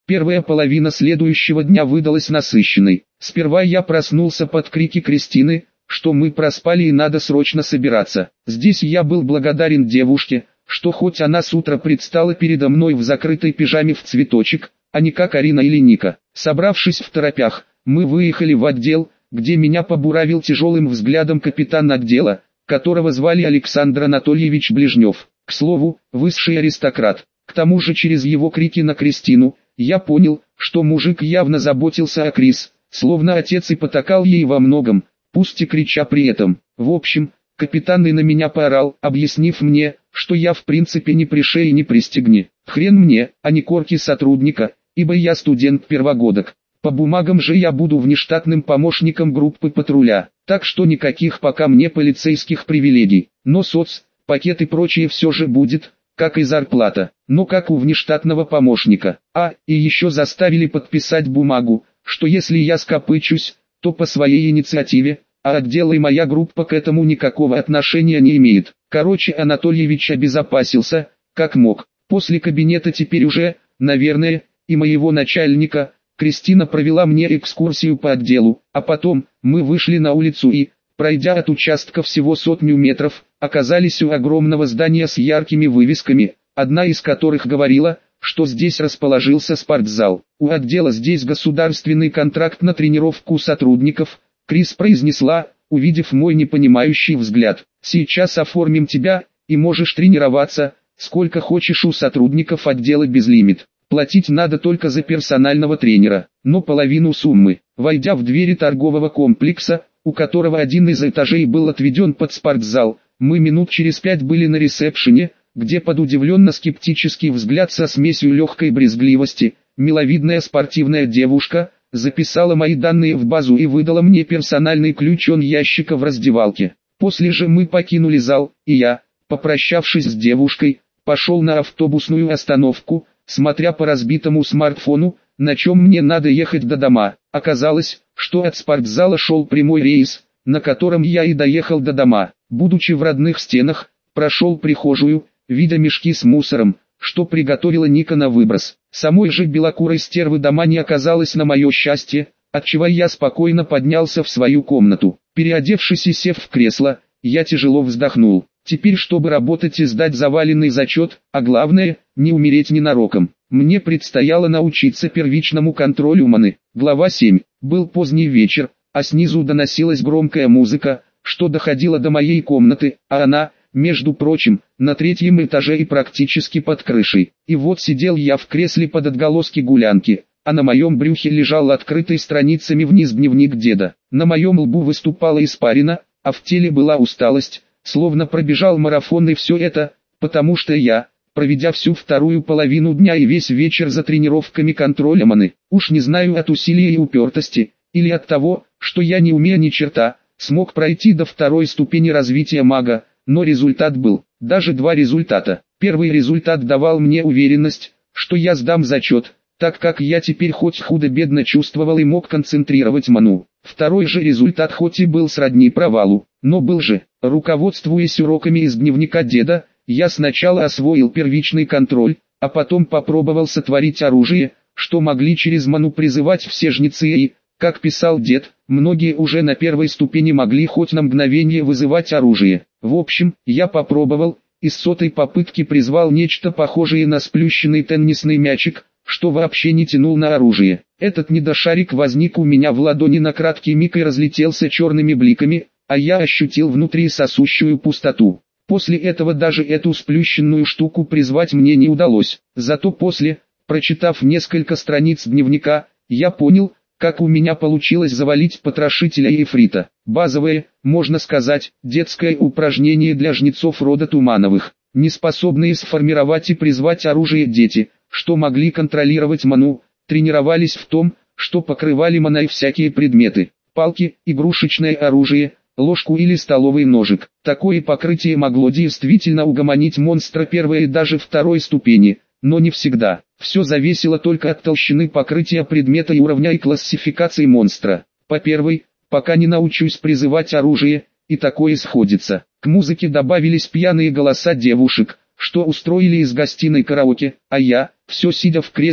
Первая половина следующего дня выдалась насыщенной. Сперва я проснулся под крики Кристины, что мы проспали и надо срочно собираться. Здесь я был благодарен девушке, что хоть она с утра предстала передо мной в закрытой пижаме в цветочек, а не как Арина или Ника. Собравшись второпях, мы выехали в отдел, где меня побуравил тяжелым взглядом капитан отдела, которого звали Александр Анатольевич Ближнев. К слову, высший аристократ. К тому же через его крики на Кристину, я понял, что мужик явно заботился о Крис, словно отец и потакал ей во многом, пусть и крича при этом. В общем, капитан и на меня поорал, объяснив мне, что я в принципе не при шее не пристегни. Хрен мне, а не корки сотрудника, ибо я студент-первогодок. По бумагам же я буду внештатным помощником группы патруля, так что никаких пока мне полицейских привилегий. Но пакет и прочее все же будет, как и зарплата, но как у внештатного помощника. И еще заставили подписать бумагу, что если я скопычусь, то по своей инициативе, а отдел и моя группа к этому никакого отношения не имеет. Короче, Анатольевич обезопасился, как мог. После кабинета теперь уже, наверное, и моего начальника, Кристина провела мне экскурсию по отделу, а потом, мы вышли на улицу и, пройдя от участка всего 100 метров, оказались у огромного здания с яркими вывесками, одна из которых говорила, что здесь расположился спортзал. У отдела здесь государственный контракт на тренировку сотрудников, Крис произнесла, увидев мой непонимающий взгляд. Сейчас оформим тебя, и можешь тренироваться, сколько хочешь у сотрудников отдела без лимит. Платить надо только за персонального тренера, но половину суммы. Войдя в двери торгового комплекса, у которого один из этажей был отведен под спортзал, мы минут через 5 были на ресепшене, где под удивленно-скептический взгляд со смесью легкой брезгливости, миловидная спортивная девушка, записала мои данные в базу и выдала мне персональный ключ от ящика в раздевалке. После же мы покинули зал, и я, попрощавшись с девушкой, пошел на автобусную остановку, смотря по разбитому смартфону, на чем мне надо ехать до дома. Оказалось, что от спортзала шел прямой рейс, на котором я и доехал до дома. Будучи в родных стенах, прошел прихожую, видя мешки с мусором, что приготовила Ника на выброс. Самой же белокурой стервы дома не оказалось на мое счастье, отчего я спокойно поднялся в свою комнату. Переодевшись и сев в кресло, я тяжело вздохнул. Теперь, чтобы работать и сдать заваленный зачет, а главное, не умереть ненароком, мне предстояло научиться первичному контролю маны. Глава 7. Был поздний вечер, а снизу доносилась громкая музыка, что доходила до моей комнаты, а она, между прочим, на 3-м этаже и практически под крышей. И вот сидел я в кресле под отголоски гулянки, а на моем брюхе лежал открытый страницами вниз дневник деда. На моем лбу выступала испарина, а в теле была усталость, словно пробежал марафон, и все это, потому что я, проведя всю вторую половину дня и весь вечер за тренировками контроля маны, уж не знаю, от усилия и упертости, или от того, что я не умею ни черта, смог пройти до 2-й ступени развития мага, но результат был, даже 2 результата. Первый результат давал мне уверенность, что я сдам зачет, так как я теперь хоть худо-бедно чувствовал и мог концентрировать ману. Второй же результат хоть и был сродни провалу, но был же. Руководствуясь уроками из дневника деда, я сначала освоил первичный контроль, а потом попробовал сотворить оружие, что могли через ману призывать все жнецы и, как писал дед, многие уже на 1-й ступени могли хоть на мгновение вызывать оружие. В общем, я попробовал, и с 100-й попытки призвал нечто похожее на сплющенный теннисный мячик, что вообще не тянул на оружие. Этот недошарик возник у меня в ладони на краткий миг и разлетелся черными бликами, а я ощутил внутри сосущую пустоту. После этого даже эту сплющенную штуку призвать мне не удалось. Зато после, прочитав несколько страниц дневника, я понял, как у меня получилось завалить потрошителя Ефрита. Базовое, можно сказать, детское упражнение для жнецов рода Тумановых. Неспособные сформировать и призвать оружие дети, что могли контролировать ману, тренировались в том, что покрывали маной всякие предметы. Палки, игрушечное оружие, ложку или столовый ножик. Такое покрытие могло действительно угомонить монстра 1-й и даже 2-й ступени, но не всегда. Все зависело только от толщины покрытия предмета и уровня и классификации монстра. По 1-й, пока не научусь призывать оружие, и такое сходится. К музыке добавились пьяные голоса девушек, что устроили из гостиной караоке, а я, все сидя в кресле,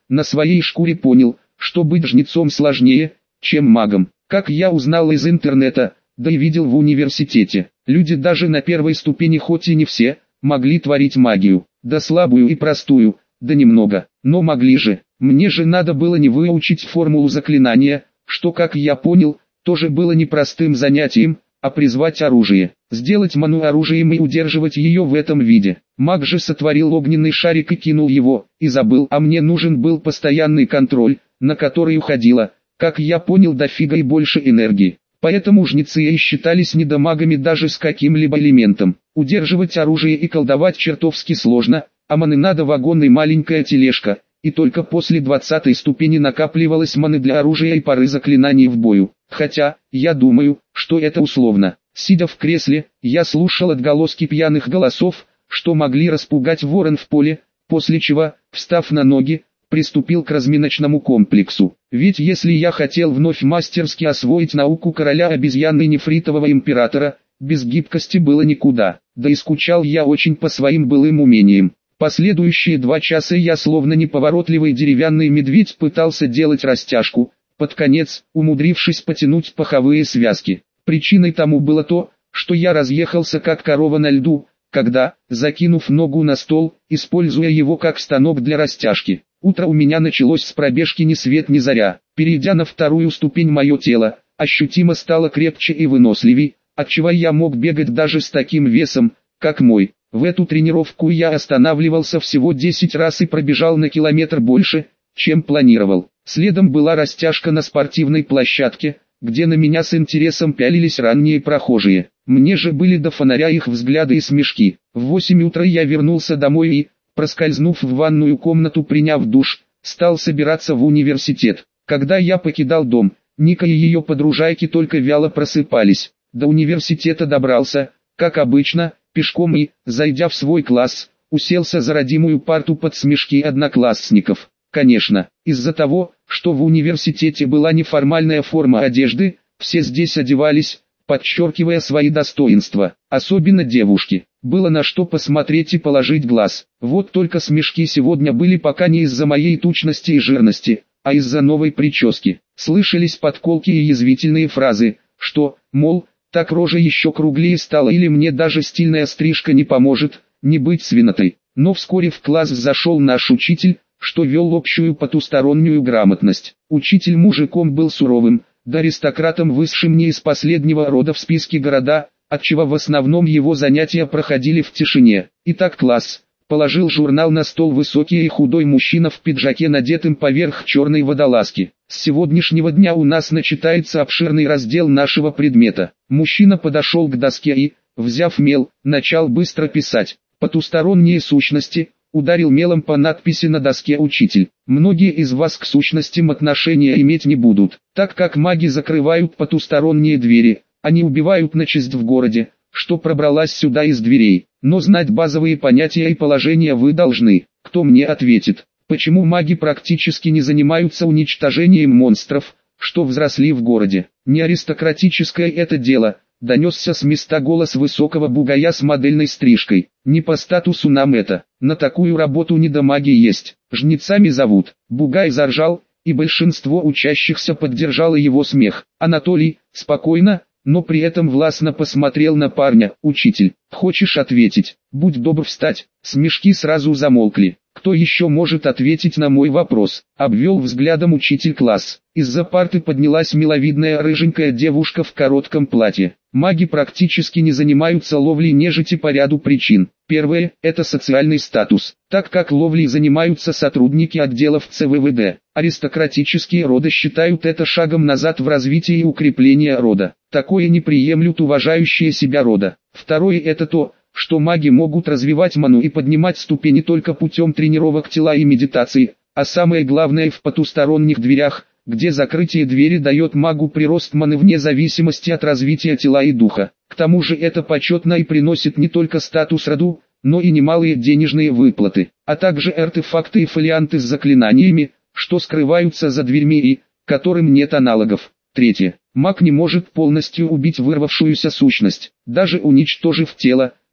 на своей шкуре понял, что быть жнецом сложнее, чем магом. Как я узнал из интернета, да и видел в университете, люди даже на первой ступени, хоть и не все, могли творить магию, да слабую и простую, да немного, но могли же. Мне же надо было не выучить формулу заклинания, что, как я понял, тоже было непростым занятием, а призвать оружие, сделать ману оружием и удерживать ее в этом виде. Маг же сотворил огненный шарик и кинул его, и забыл, а мне нужен был постоянный контроль, на который уходило, как я понял, дофига и больше энергии. Поэтому жнецы и считались недомагами даже с каким-либо элементом. Удерживать оружие и колдовать чертовски сложно, а маны надо вагон и маленькая тележка, и только после 20-й ступени накапливалось маны для оружия и пары заклинаний в бою. Хотя, я думаю, что это условно. Сидя в кресле, я слушал отголоски пьяных голосов, что могли распугать ворон в поле, после чего, встав на ноги, приступил к разминочному комплексу. Ведь если я хотел вновь мастерски освоить науку короля обезьян и нефритового императора, без гибкости было никуда, да и скучал я очень по своим былым умениям. Последующие 2 часа я словно неповоротливый деревянный медведь пытался делать растяжку, под конец, умудрившись потянуть паховые связки. Причиной тому было то, что я разъехался как корова на льду, когда, закинув ногу на стол, используя его как станок для растяжки. Утро у меня началось с пробежки ни свет ни заря. Перейдя на 2-ю ступень, мое тело ощутимо стало крепче и выносливей, отчего я мог бегать даже с таким весом, как мой. В эту тренировку я останавливался всего 10 раз и пробежал на километр больше, чем планировал. Следом была растяжка на спортивной площадке, где на меня с интересом пялились ранние прохожие. Мне же были до фонаря их взгляды и смешки. В 8 утра я вернулся домой и, проскользнув в ванную комнату, приняв душ, стал собираться в университет. Когда я покидал дом, Ника и ее подружайки только вяло просыпались. До университета добрался, как обычно, пешком и, зайдя в свой класс, уселся за родимую парту под смешки одноклассников. Конечно, из-за того, что в университете была неформальная форма одежды, все здесь одевались, подчеркивая свои достоинства, особенно девушки. Было на что посмотреть и положить глаз. Вот только смешки сегодня были пока не из-за моей тучности и жирности, а из-за новой прически. Слышались подколки и язвительные фразы, что, мол, так рожа еще круглее стала, или мне даже стильная стрижка не поможет, не быть свинотой. Но вскоре в класс зашел наш учитель, что вел общую потустороннюю грамотность. Учитель мужиком был суровым, да аристократом высшим не из последнего рода в списке города, отчего в основном его занятия проходили в тишине. Итак, класс. Положил журнал на стол высокий и худой мужчина в пиджаке, надетым поверх черной водолазки. С сегодняшнего дня у нас начинается обширный раздел нашего предмета. Мужчина подошел к доске и, взяв мел, начал быстро писать. Потусторонние сущности. Ударил мелом по надписи на доске учитель. Многие из вас к сущностям отношения иметь не будут, так как маги закрывают потусторонние двери, они убивают нечисть в городе, что пробралась сюда из дверей. Но знать базовые понятия и положения вы должны. Кто мне ответит, почему маги практически не занимаются уничтожением монстров, что взросли в городе? Не аристократическое это дело. Донесся с места голос высокого бугая с модельной стрижкой. Не по статусу нам это, на такую работу недомаги есть, жнецами зовут. Бугай заржал, и большинство учащихся поддержало его смех. Анатолий, спокойно, но при этом властно посмотрел на парня. Учитель, хочешь ответить? Будь добр встать. Смешки сразу замолкли. Кто еще может ответить на мой вопрос? Обвел взглядом учитель класс. Из-за парты поднялась миловидная рыженькая девушка в коротком платье. Маги практически не занимаются ловлей нежити по ряду причин. Первое – это социальный статус, так как ловлей занимаются сотрудники отделов ЦВВД. Аристократические роды считают это шагом назад в развитии и укреплении рода. Такое не приемлют уважающие себя рода. Второе – это то, что маги могут развивать ману и поднимать ступени только путем тренировок тела и медитации, а самое главное в потусторонних дверях, где закрытие двери дает магу прирост маны вне зависимости от развития тела и духа. К тому же это почетно и приносит не только статус роду, но и немалые денежные выплаты, а также артефакты и фолианты с заклинаниями, что скрываются за дверьми и которым нет аналогов. Третье. Маг не может полностью убить вырвавшуюся сущность, даже уничтожив тело,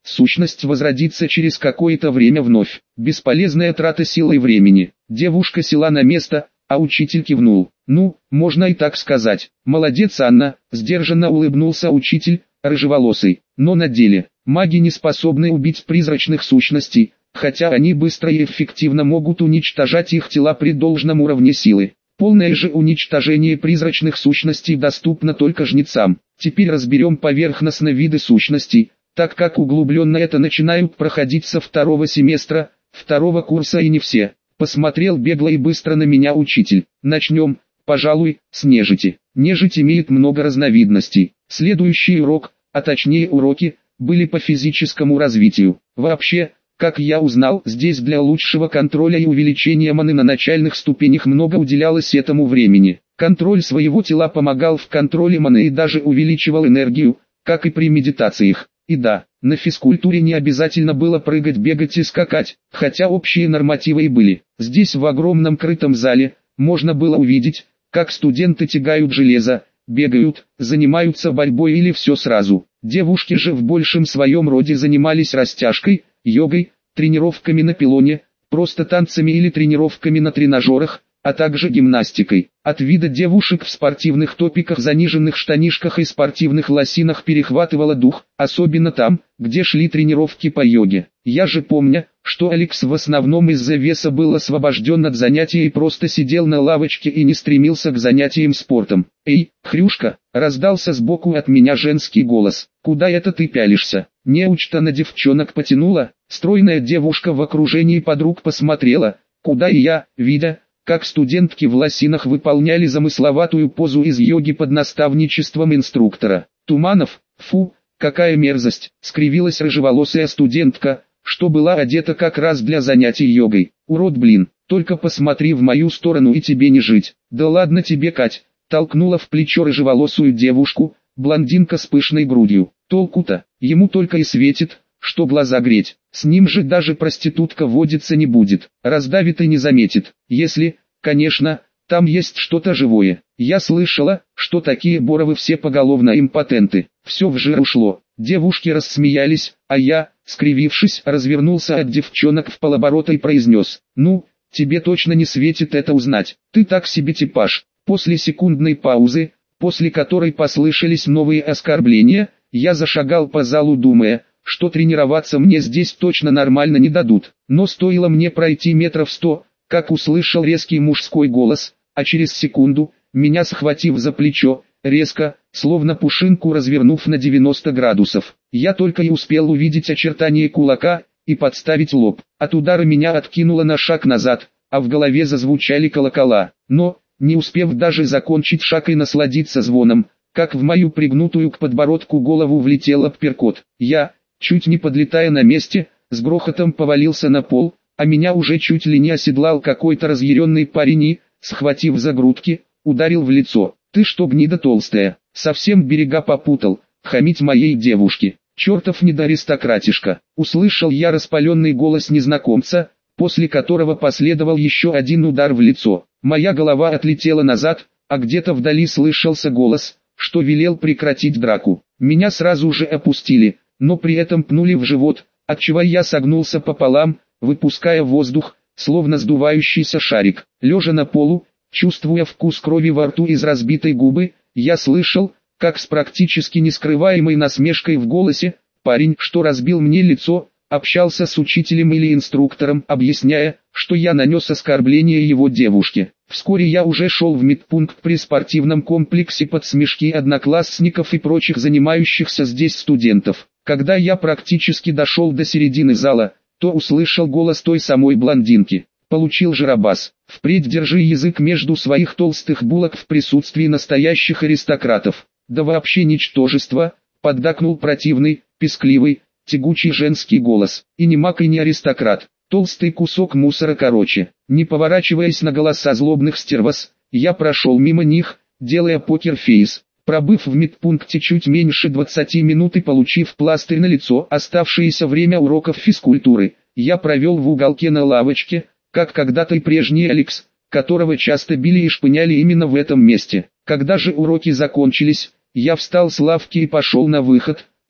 сущность возродится через какое-то время вновь. Бесполезная трата сил и времени. Девушка села на место, а учитель кивнул. Ну, можно и так сказать. Молодец, Анна, сдержанно улыбнулся учитель, рыжеволосый. Но на деле, маги не способны убить призрачных сущностей, хотя они быстро и эффективно могут уничтожать их тела при должном уровне силы. Полное же уничтожение призрачных сущностей доступно только жнецам. Теперь разберем поверхностно виды сущностей, так как углубленно это начинают проходить со второго семестра, второго курса и не все. Посмотрел бегло и быстро на меня учитель. Начнем, пожалуй, с нежити. Нежить имеет много разновидностей. Следующий урок, а точнее уроки, были по физическому развитию. Вообще, как я узнал, здесь для лучшего контроля и увеличения маны на начальных ступенях много уделялось этому времени. Контроль своего тела помогал в контроле маны и даже увеличивал энергию, как и при медитациях. И да, на физкультуре не обязательно было прыгать, бегать и скакать, хотя общие нормативы и были. Здесь в огромном крытом зале можно было увидеть, как студенты тягают железо, бегают, занимаются борьбой или все сразу. Девушки же в большем своем роде занимались растяжкой, йогой, тренировками на пилоне, просто танцами или тренировками на тренажерах, а также гимнастикой. От вида девушек в спортивных топиках, заниженных штанишках и спортивных лосинах перехватывало дух, особенно там, где шли тренировки по йоге. Я же помню, что Алекс в основном из-за веса был освобожден от занятий и просто сидел на лавочке и не стремился к занятиям спортом. «Эй, Хрюшка!» — раздался сбоку от меня женский голос. «Куда это ты пялишься?» Неучто на девчонок потянула, стройная девушка в окружении подруг посмотрела, куда и я, видя, как студентки в лосинах выполняли замысловатую позу из йоги под наставничеством инструктора. «Туманов, фу, какая мерзость!» — скривилась рыжеволосая студентка, что была одета как раз для занятий йогой. «Урод, блин, только посмотри в мою сторону и тебе не жить». «Да ладно тебе, Кать!» — толкнула в плечо рыжеволосую девушку, блондинка с пышной грудью. «Толку-то, ему только и светит, что глаза греть. С ним же даже проститутка водиться не будет, раздавит и не заметит, если, конечно, там есть что-то живое. Я слышала, что такие Боровы все поголовно импотенты». Все в жир ушло. Девушки рассмеялись, а я, скривившись, развернулся от девчонок в полоборота и произнес: «Ну, тебе точно не светит это узнать. Ты так себе типаж». После секундной паузы, после которой послышались новые оскорбления, я зашагал по залу, думая, что тренироваться мне здесь точно нормально не дадут. Но стоило мне пройти метров 100, как услышал резкий мужской голос, а через секунду, меня схватив за плечо, резко, словно пушинку развернув на 90 градусов, я только и успел увидеть очертания кулака и подставить лоб. От удара меня откинуло на шаг назад, а в голове зазвучали колокола. Но, не успев даже закончить шаг и насладиться звоном, как в мою пригнутую к подбородку голову влетел апперкот. Я, чуть не подлетая на месте, с грохотом повалился на пол, а меня уже чуть ли не оседлал какой-то разъяренный парень и, схватив за грудки, ударил в лицо. «Ты что, гнида толстая, совсем берега попутал, хамить моей девушке? Чертов недоаристократишка!» Услышал я распаленный голос незнакомца, после которого последовал еще один удар в лицо. Моя голова отлетела назад, а где-то вдали слышался голос, что велел прекратить драку. Меня сразу же опустили, но при этом пнули в живот, отчего я согнулся пополам, выпуская воздух, словно сдувающийся шарик. Лежа на полу, чувствуя вкус крови во рту из разбитой губы, я слышал, как с практически нескрываемой насмешкой в голосе, парень, что разбил мне лицо, общался с учителем или инструктором, объясняя, что я нанес оскорбление его девушке. Вскоре я уже шел в медпункт при спортивном комплексе под смешки одноклассников и прочих занимающихся здесь студентов. Когда я практически дошел до середины зала, то услышал голос той самой блондинки. Получил Жарабас. Впредь держи язык между своих толстых булок в присутствии настоящих аристократов. Да вообще ничтожество, поддакнул противный, пескливый, тягучий женский голос. И не маг и не аристократ. Толстый кусок мусора короче. Не поворачиваясь на голоса злобных стервос, я прошел мимо них, делая покер-фейс. Пробыв в медпункте чуть меньше 20 минут и получив пластырь на лицо, оставшееся время уроков физкультуры, я провел в уголке на лавочке, как когда-то и прежний Алекс, которого часто били и шпыняли именно в этом месте. Когда же уроки закончились, я встал с лавки и пошел на выход,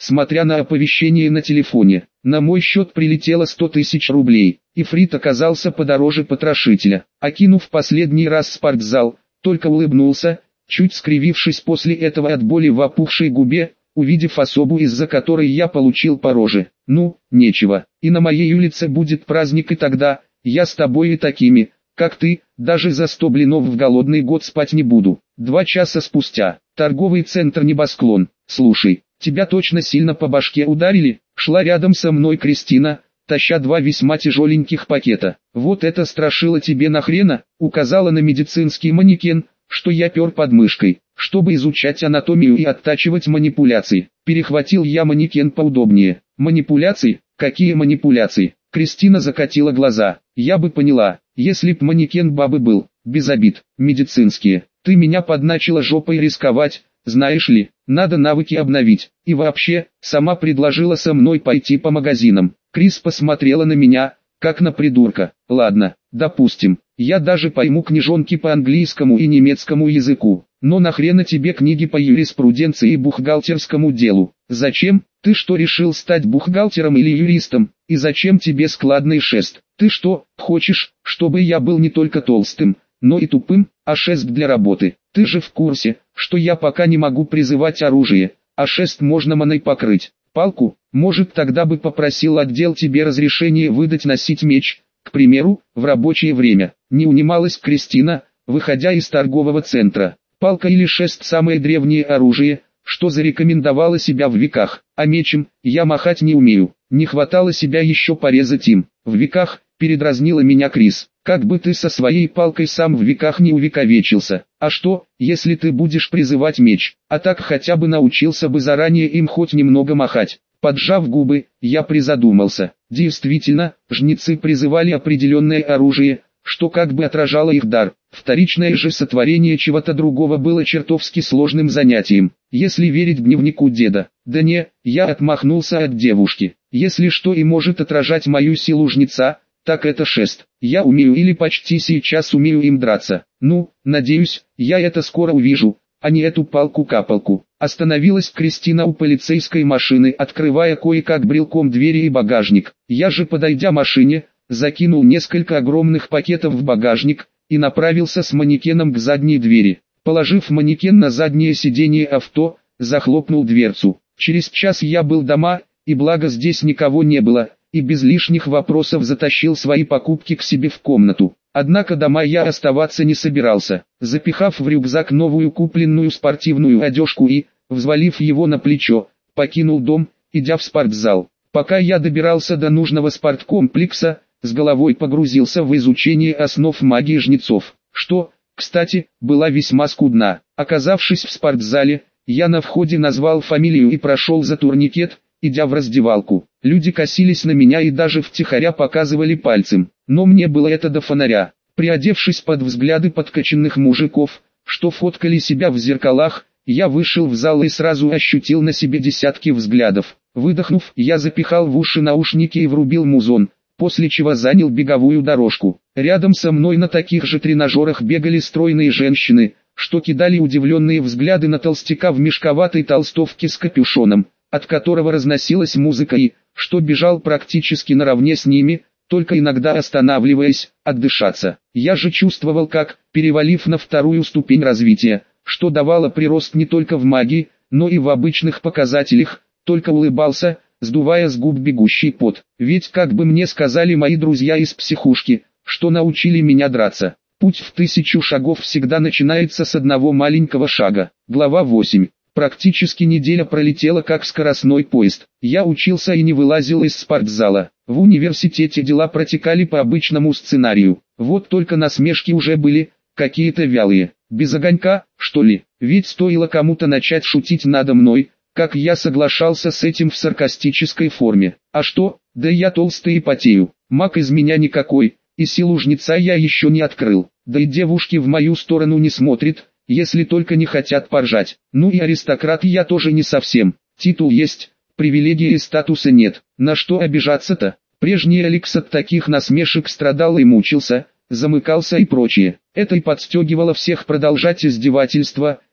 смотря на оповещение на телефоне. На мой счет прилетело 100 тысяч рублей. Ифрит оказался подороже потрошителя. Окинув последний раз спортзал, только улыбнулся, чуть скривившись после этого от боли в опухшей губе, увидев особу, из-за которой я получил по роже. Ну, нечего, и на моей улице будет праздник, и тогда я с тобой и такими, как ты, даже за 100 блинов в голодный год спать не буду. 2 часа спустя. Торговый центр «Небосклон». Слушай, тебя точно сильно по башке ударили? Шла рядом со мной Кристина, таща 2 весьма тяжеленьких пакета. Вот это страшило тебе нахрена? Указала на медицинский манекен, что я пер под мышкой, чтобы изучать анатомию и оттачивать манипуляции. Перехватил я манекен поудобнее. Манипуляции? Какие манипуляции? Кристина закатила глаза. Я бы поняла, если б манекен бабы был, без обид, медицинские. Ты меня подначила жопой рисковать, знаешь ли, надо навыки обновить. И вообще, сама предложила со мной пойти по магазинам. Крис посмотрела на меня, как на придурка. Ладно, допустим, я даже пойму книжонки по английскому и немецкому языку. Но нахрена тебе книги по юриспруденции и бухгалтерскому делу? Зачем? Ты что, решил стать бухгалтером или юристом? И зачем тебе складный шест? Ты что, хочешь, чтобы я был не только толстым, но и тупым, а шест для работы? Ты же в курсе, что я пока не могу призывать оружие, а шест можно маной покрыть. Палку? Может, тогда бы попросил отдел тебе разрешение выдать носить меч, к примеру, в рабочее время. Не унималась Кристина, выходя из торгового центра. Палка или шест – самое древнее оружие, что зарекомендовало себя в веках, а мечем я махать не умею. Не хватало себя еще порезать им. В веках, передразнила меня Крис. Как бы ты со своей палкой сам в веках не увековечился. А что, если ты будешь призывать меч, а так хотя бы научился бы заранее им хоть немного махать? Поджав губы, я призадумался. Действительно, жнецы призывали определенное оружие, что как бы отражало их дар. Вторичное же сотворение чего-то другого было чертовски сложным занятием, если верить дневнику деда. Да не, я отмахнулся от девушки. Если что и может отражать мою силу жнеца, так это шест. Я умею или почти сейчас умею им драться. Ну, надеюсь, я это скоро увижу, а не эту палку-капалку. Остановилась Кристина у полицейской машины, открывая кое-как брелком двери и багажник. Я же, подойдя к машине, закинул несколько огромных пакетов в багажник и направился с манекеном к задней двери. Положив манекен на заднее сиденье авто, захлопнул дверцу. Через час я был дома, и благо здесь никого не было, и без лишних вопросов затащил свои покупки к себе в комнату. Однако дома я оставаться не собирался. Запихав в рюкзак новую купленную спортивную одежку и, взвалив его на плечо, покинул дом, идя в спортзал. Пока я добирался до нужного спорткомплекса, с головой погрузился в изучение основ магии жнецов, что, кстати, была весьма скудна. Оказавшись в спортзале, я на входе назвал фамилию и прошел за турникет, идя в раздевалку. Люди косились на меня и даже втихаря показывали пальцем, но мне было это до фонаря. Приодевшись под взгляды подкачанных мужиков, что фоткали себя в зеркалах, я вышел в зал и сразу ощутил на себе десятки взглядов. Выдохнув, я запихал в уши наушники и врубил музон, после чего занял беговую дорожку. Рядом со мной на таких же тренажерах бегали стройные женщины, что кидали удивленные взгляды на толстяка в мешковатой толстовке с капюшоном, от которого разносилась музыка и, что бежал практически наравне с ними, только иногда останавливаясь, отдышаться. Я же чувствовал, как, перевалив на вторую ступень развития, что давало прирост не только в магии, но и в обычных показателях, только улыбался, сдувая с губ бегущий пот. Ведь как бы мне сказали мои друзья из психушки, что научили меня драться. Путь в 1000 шагов всегда начинается с одного маленького шага. Глава 8. Практически неделя пролетела как скоростной поезд. Я учился и не вылазил из спортзала. В университете дела протекали по обычному сценарию. Вот только насмешки уже были, какие-то вялые. Без огонька, что ли? Ведь стоило кому-то начать шутить надо мной, как я соглашался с этим в саркастической форме. А что? Да я толстый и потею. Маг из меня никакой, и силу жнеца я еще не открыл. Да и девушки в мою сторону не смотрят, если только не хотят поржать. Ну и аристократ я тоже не совсем. Титул есть, привилегий и статуса нет. На что обижаться-то? Прежний Алекс от таких насмешек страдал и мучился, замыкался и прочее. Это и подстегивало всех продолжать издевательство,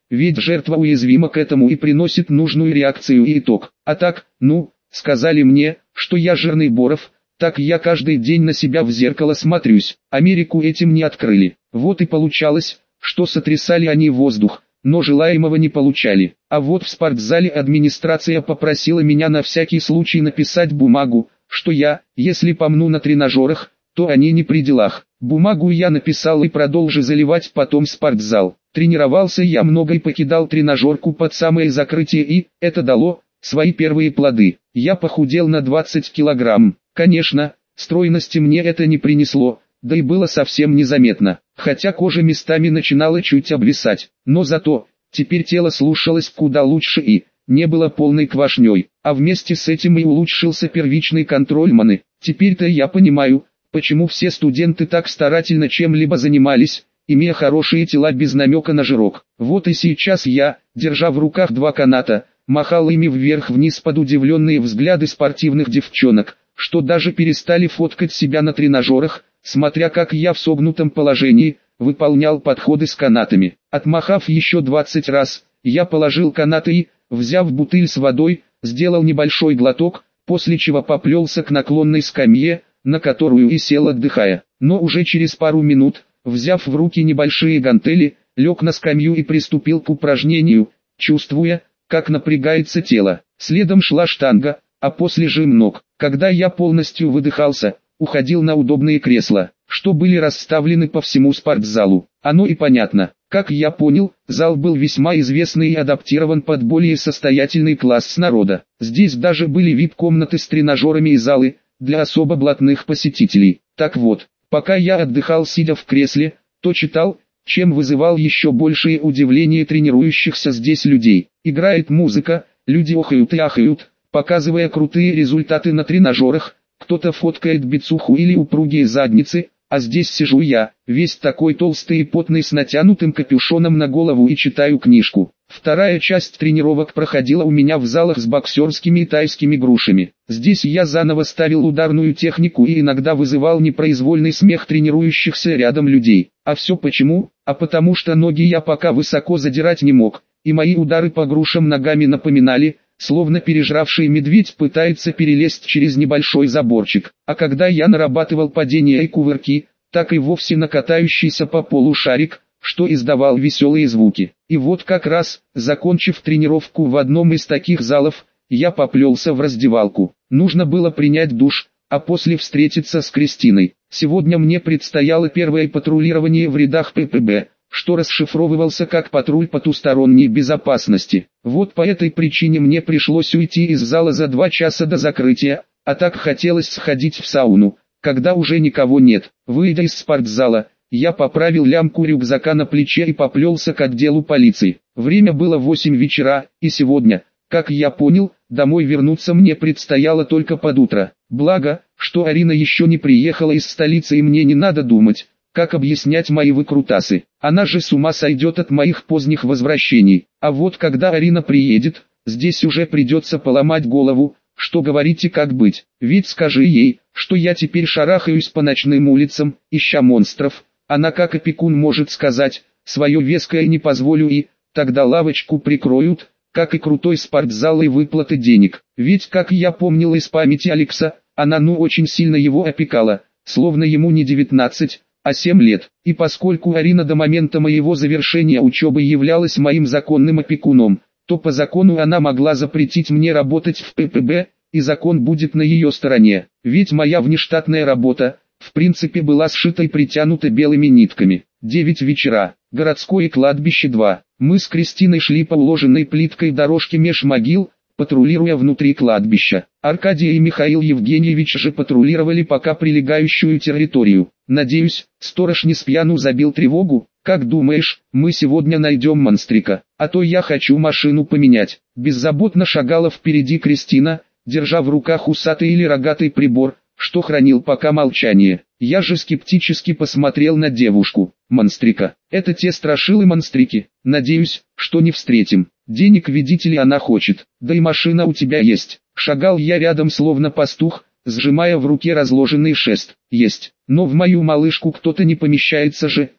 ведь жертва уязвима к этому и приносит нужную реакцию и итог. А так, сказали мне, что я жирный Боров, так я каждый день на себя в зеркало смотрюсь. Америку этим не открыли. Вот и получалось, что сотрясали они воздух, но желаемого не получали. А вот в спортзале администрация попросила меня на всякий случай написать бумагу, что я, если помну на тренажерах, то они не при делах. Бумагу я написал и продолжу заливать потом спортзал. Тренировался я много и покидал тренажерку под самое закрытие, и это дало свои первые плоды. Я похудел на 20 килограмм. Конечно, стройности мне это не принесло, да и было совсем незаметно, хотя кожа местами начинала чуть обвисать. Но зато, теперь тело слушалось куда лучше и не было полной квашней, а вместе с этим и улучшился первичный контроль маны. Теперь-то я понимаю, почему все студенты так старательно чем-либо занимались, имея хорошие тела без намека на жирок. Вот и сейчас я, держа в руках 2 каната, махал ими вверх-вниз под удивленные взгляды спортивных девчонок, что даже перестали фоткать себя на тренажерах, смотря как я в согнутом положении выполнял подходы с канатами. Отмахав еще 20 раз, я положил канаты и, взяв бутыль с водой, сделал небольшой глоток, после чего поплелся к наклонной скамье, на которую и сел, отдыхая. Но уже через пару минут, взяв в руки небольшие гантели, лег на скамью и приступил к упражнению, чувствуя, как напрягается тело. Следом шла штанга, а после жим ног. Когда я полностью выдыхался, уходил на удобные кресла, что были расставлены по всему спортзалу. Оно и понятно. Как я понял, зал был весьма известный и адаптирован под более состоятельный класс народа. Здесь даже были вип-комнаты с тренажерами и залы для особо блатных посетителей. Так вот, пока я отдыхал сидя в кресле, то читал, чем вызывал еще большее удивление тренирующихся здесь людей. Играет музыка, люди охают и ахают, показывая крутые результаты на тренажерах, кто-то фоткает бицуху или упругие задницы, а здесь сижу я, весь такой толстый и потный с натянутым капюшоном на голову и читаю книжку. Вторая часть тренировок проходила у меня в залах с боксерскими и тайскими грушами. Здесь я заново ставил ударную технику и иногда вызывал непроизвольный смех тренирующихся рядом людей. А все почему? А потому что ноги я пока высоко задирать не мог, и мои удары по грушам ногами напоминали, словно пережравший медведь пытается перелезть через небольшой заборчик. А когда я нарабатывал падения и кувырки, так и вовсе на катающийся по полу шарик, что издавал веселые звуки. И вот как раз, закончив тренировку в одном из таких залов, я поплелся в раздевалку. Нужно было принять душ, а после встретиться с Кристиной. Сегодня мне предстояло первое патрулирование в рядах ППБ, что расшифровывался как патруль потусторонней безопасности. Вот по этой причине мне пришлось уйти из зала за 2 часа до закрытия, а так хотелось сходить в сауну, когда уже никого нет. Выйдя из спортзала, я поправил лямку рюкзака на плече и поплелся к отделу полиции. Время было 8 вечера, и сегодня, как я понял, домой вернуться мне предстояло только под утро. Благо, что Арина еще не приехала из столицы и мне не надо думать, как объяснять мои выкрутасы. Она же с ума сойдет от моих поздних возвращений. А вот когда Арина приедет, здесь уже придется поломать голову, что говорить и как быть. Ведь скажи ей, что я теперь шарахаюсь по ночным улицам, ища монстров. Она как опекун может сказать, свое веское не позволю, и тогда лавочку прикроют, как и крутой спортзал и выплаты денег. Ведь как я помнил из памяти Алекса, она очень сильно его опекала, словно ему не 19, а 7 лет. И поскольку Арина до момента моего завершения учебы являлась моим законным опекуном, то по закону она могла запретить мне работать в ППБ, и закон будет на ее стороне. Ведь моя внештатная работа, в принципе, была сшита и притянута белыми нитками. 9 вечера. Городское кладбище 2. Мы с Кристиной шли по уложенной плиткой дорожке меж могил, патрулируя внутри кладбища. Аркадий и Михаил Евгеньевич же патрулировали пока прилегающую территорию. Надеюсь, сторож не спьяну забил тревогу. Как думаешь, мы сегодня найдем монстрика? А то я хочу машину поменять. Беззаботно шагала впереди Кристина, держа в руках усатый или рогатый прибор, что хранил пока молчание. Я же скептически посмотрел на девушку. Монстрика. Это те страшилы-монстрики. Надеюсь, что не встретим. Денег, видите ли, она хочет. Да и машина у тебя есть. Шагал я рядом словно пастух, сжимая в руке разложенный шест. Есть. Но в мою малышку кто-то не помещается же.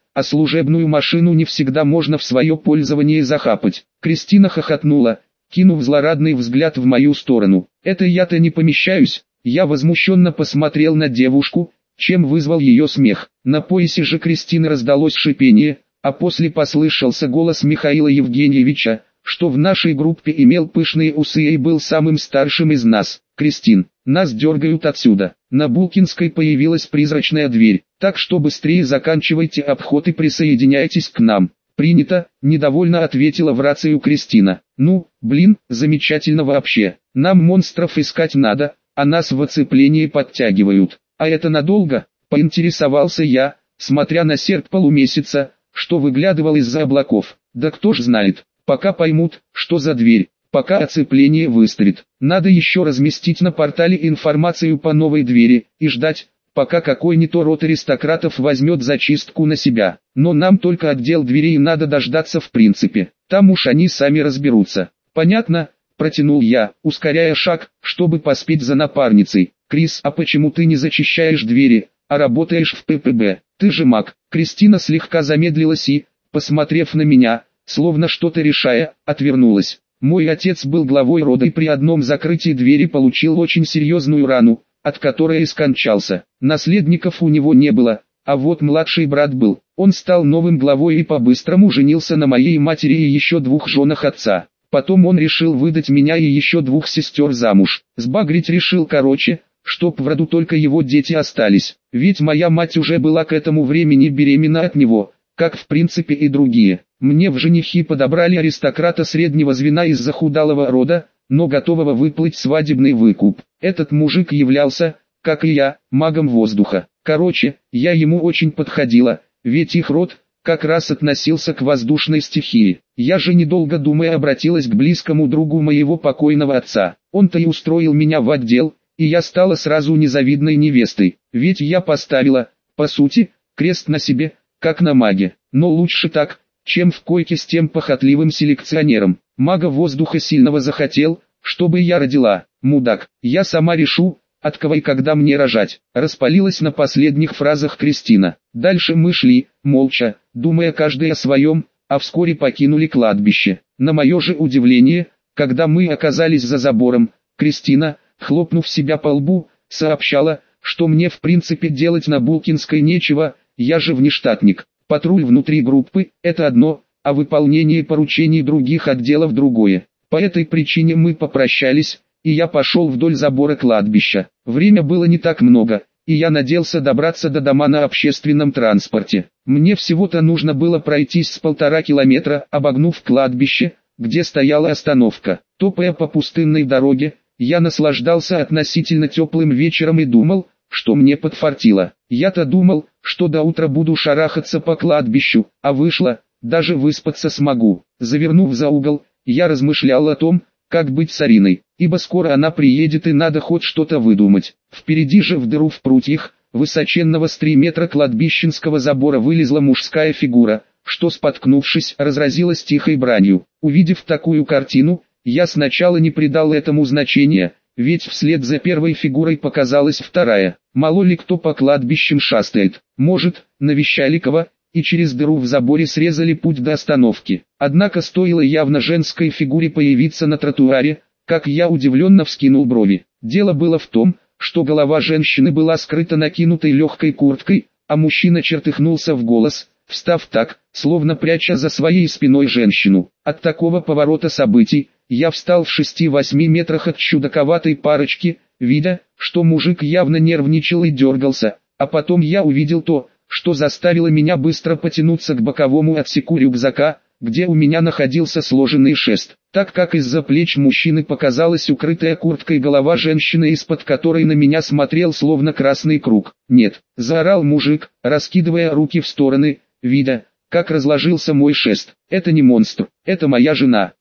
а служебную машину не всегда можно в свое пользование захапать. Кристина хохотнула, кинув злорадный взгляд в мою сторону. Это я-то не помещаюсь. Я возмущенно посмотрел на девушку, чем вызвал ее смех. На поясе же Кристины раздалось шипение, а после послышался голос Михаила Евгеньевича, что в нашей группе имел пышные усы и был самым старшим из нас. «Кристин, нас дергают отсюда». На Булкинской появилась призрачная дверь, так что быстрее заканчивайте обход и присоединяйтесь к нам. «Принято», — недовольно ответила в рацию Кристина. «Ну, блин, замечательно вообще. Нам монстров искать надо, а нас в оцеплении подтягивают. А это надолго?» — поинтересовался я, смотря на серп полумесяца, что выглядывал из-за облаков. «Да кто ж знает, пока поймут, что за дверь, пока оцепление выстрелит. Надо еще разместить на портале информацию по новой двери и ждать, пока какой-нибудь род аристократов возьмет зачистку на себя. Но нам только отдел дверей надо дождаться в принципе. Там уж они сами разберутся». «Понятно», — протянул я, ускоряя шаг, чтобы поспеть за напарницей. «Крис, а почему ты не зачищаешь двери, а работаешь в ППБ? Ты же маг». Кристина слегка замедлилась и, посмотрев на меня, словно что-то решая, отвернулась. «Мой отец был главой рода и при одном закрытии двери получил очень серьезную рану, от которой и скончался. Наследников у него не было, а вот младший брат был. Он стал новым главой и по-быстрому женился на моей матери и еще 2 женах отца. Потом он решил выдать меня и еще 2 сестер замуж. Сбагрить решил короче, чтоб в роду только его дети остались. Ведь моя мать уже была к этому времени беременна от него, как в принципе и другие. Мне в женихи подобрали аристократа среднего звена из захудалого рода, но готового выплыть свадебный выкуп. Этот мужик являлся, как и я, магом воздуха. Короче, я ему очень подходила, ведь их род как раз относился к воздушной стихии. Я же, недолго думая, обратилась к близкому другу моего покойного отца. Он-то и устроил меня в отдел, и я стала сразу незавидной невестой. Ведь я поставила, по сути, крест на себе, как на маге. Но лучше так, чем в койке с тем похотливым селекционером. Мага воздуха сильного захотел, чтобы я родила. Мудак, я сама решу, от кого и когда мне рожать. Распалилась на последних фразах Кристина. Дальше мы шли, молча, думая каждый о своем, а вскоре покинули кладбище. На мое же удивление, когда мы оказались за забором, Кристина, хлопнув себя по лбу, сообщала, что мне в принципе делать на Булкинской нечего, я же внештатник. Патруль внутри группы – это одно, а выполнение поручений других отделов другое. По этой причине мы попрощались, и я пошел вдоль забора кладбища. Время было не так много, и я надеялся добраться до дома на общественном транспорте. Мне всего-то нужно было пройтись с 1,5 километра, обогнув кладбище, где стояла остановка. Топая по пустынной дороге, я наслаждался относительно теплым вечером и думал, что мне подфартило. Я-то думал, что до утра буду шарахаться по кладбищу, а вышло, даже выспаться смогу. Завернув за угол, я размышлял о том, как быть с Ариной, ибо скоро она приедет и надо хоть что-то выдумать. Впереди же в дыру в прутьях, высоченного с 3 метра кладбищенского забора вылезла мужская фигура, что, споткнувшись, разразилась тихой бранью. Увидев такую картину, я сначала не придал этому значения, ведь вслед за первой фигурой показалась вторая. Мало ли кто по кладбищам шастает, может, навещали кого, и через дыру в заборе срезали путь до остановки. Однако стоило явно женской фигуре появиться на тротуаре, как я удивленно вскинул брови. Дело было в том, что голова женщины была скрыта накинутой легкой курткой, а мужчина чертыхнулся в голос, встав так, словно пряча за своей спиной женщину. От такого поворота событий, я встал в 6-8 метрах от чудаковатой парочки, видя, что мужик явно нервничал и дергался, а потом я увидел то, что заставило меня быстро потянуться к боковому отсеку рюкзака, где у меня находился сложенный шест, так как из-за плеч мужчины показалась укрытая курткой голова женщины, из-под которой на меня смотрел словно красный круг. «Нет!» – заорал мужик, раскидывая руки в стороны, видя, как разложился мой шест. «Это не монстр, это моя жена,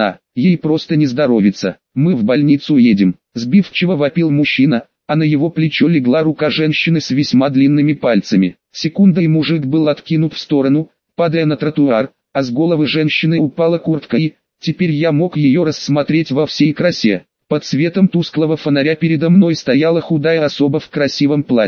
ей просто не здоровится, мы в больницу едем!» – сбивчиво вопил мужчина, а на его плечо легла рука женщины с весьма длинными пальцами. Секунда, и мужик был откинут в сторону, падая на тротуар, а с головы женщины упала куртка, и теперь я мог ее рассмотреть во всей красе. Под светом тусклого фонаря передо мной стояла худая особа в красивом платье.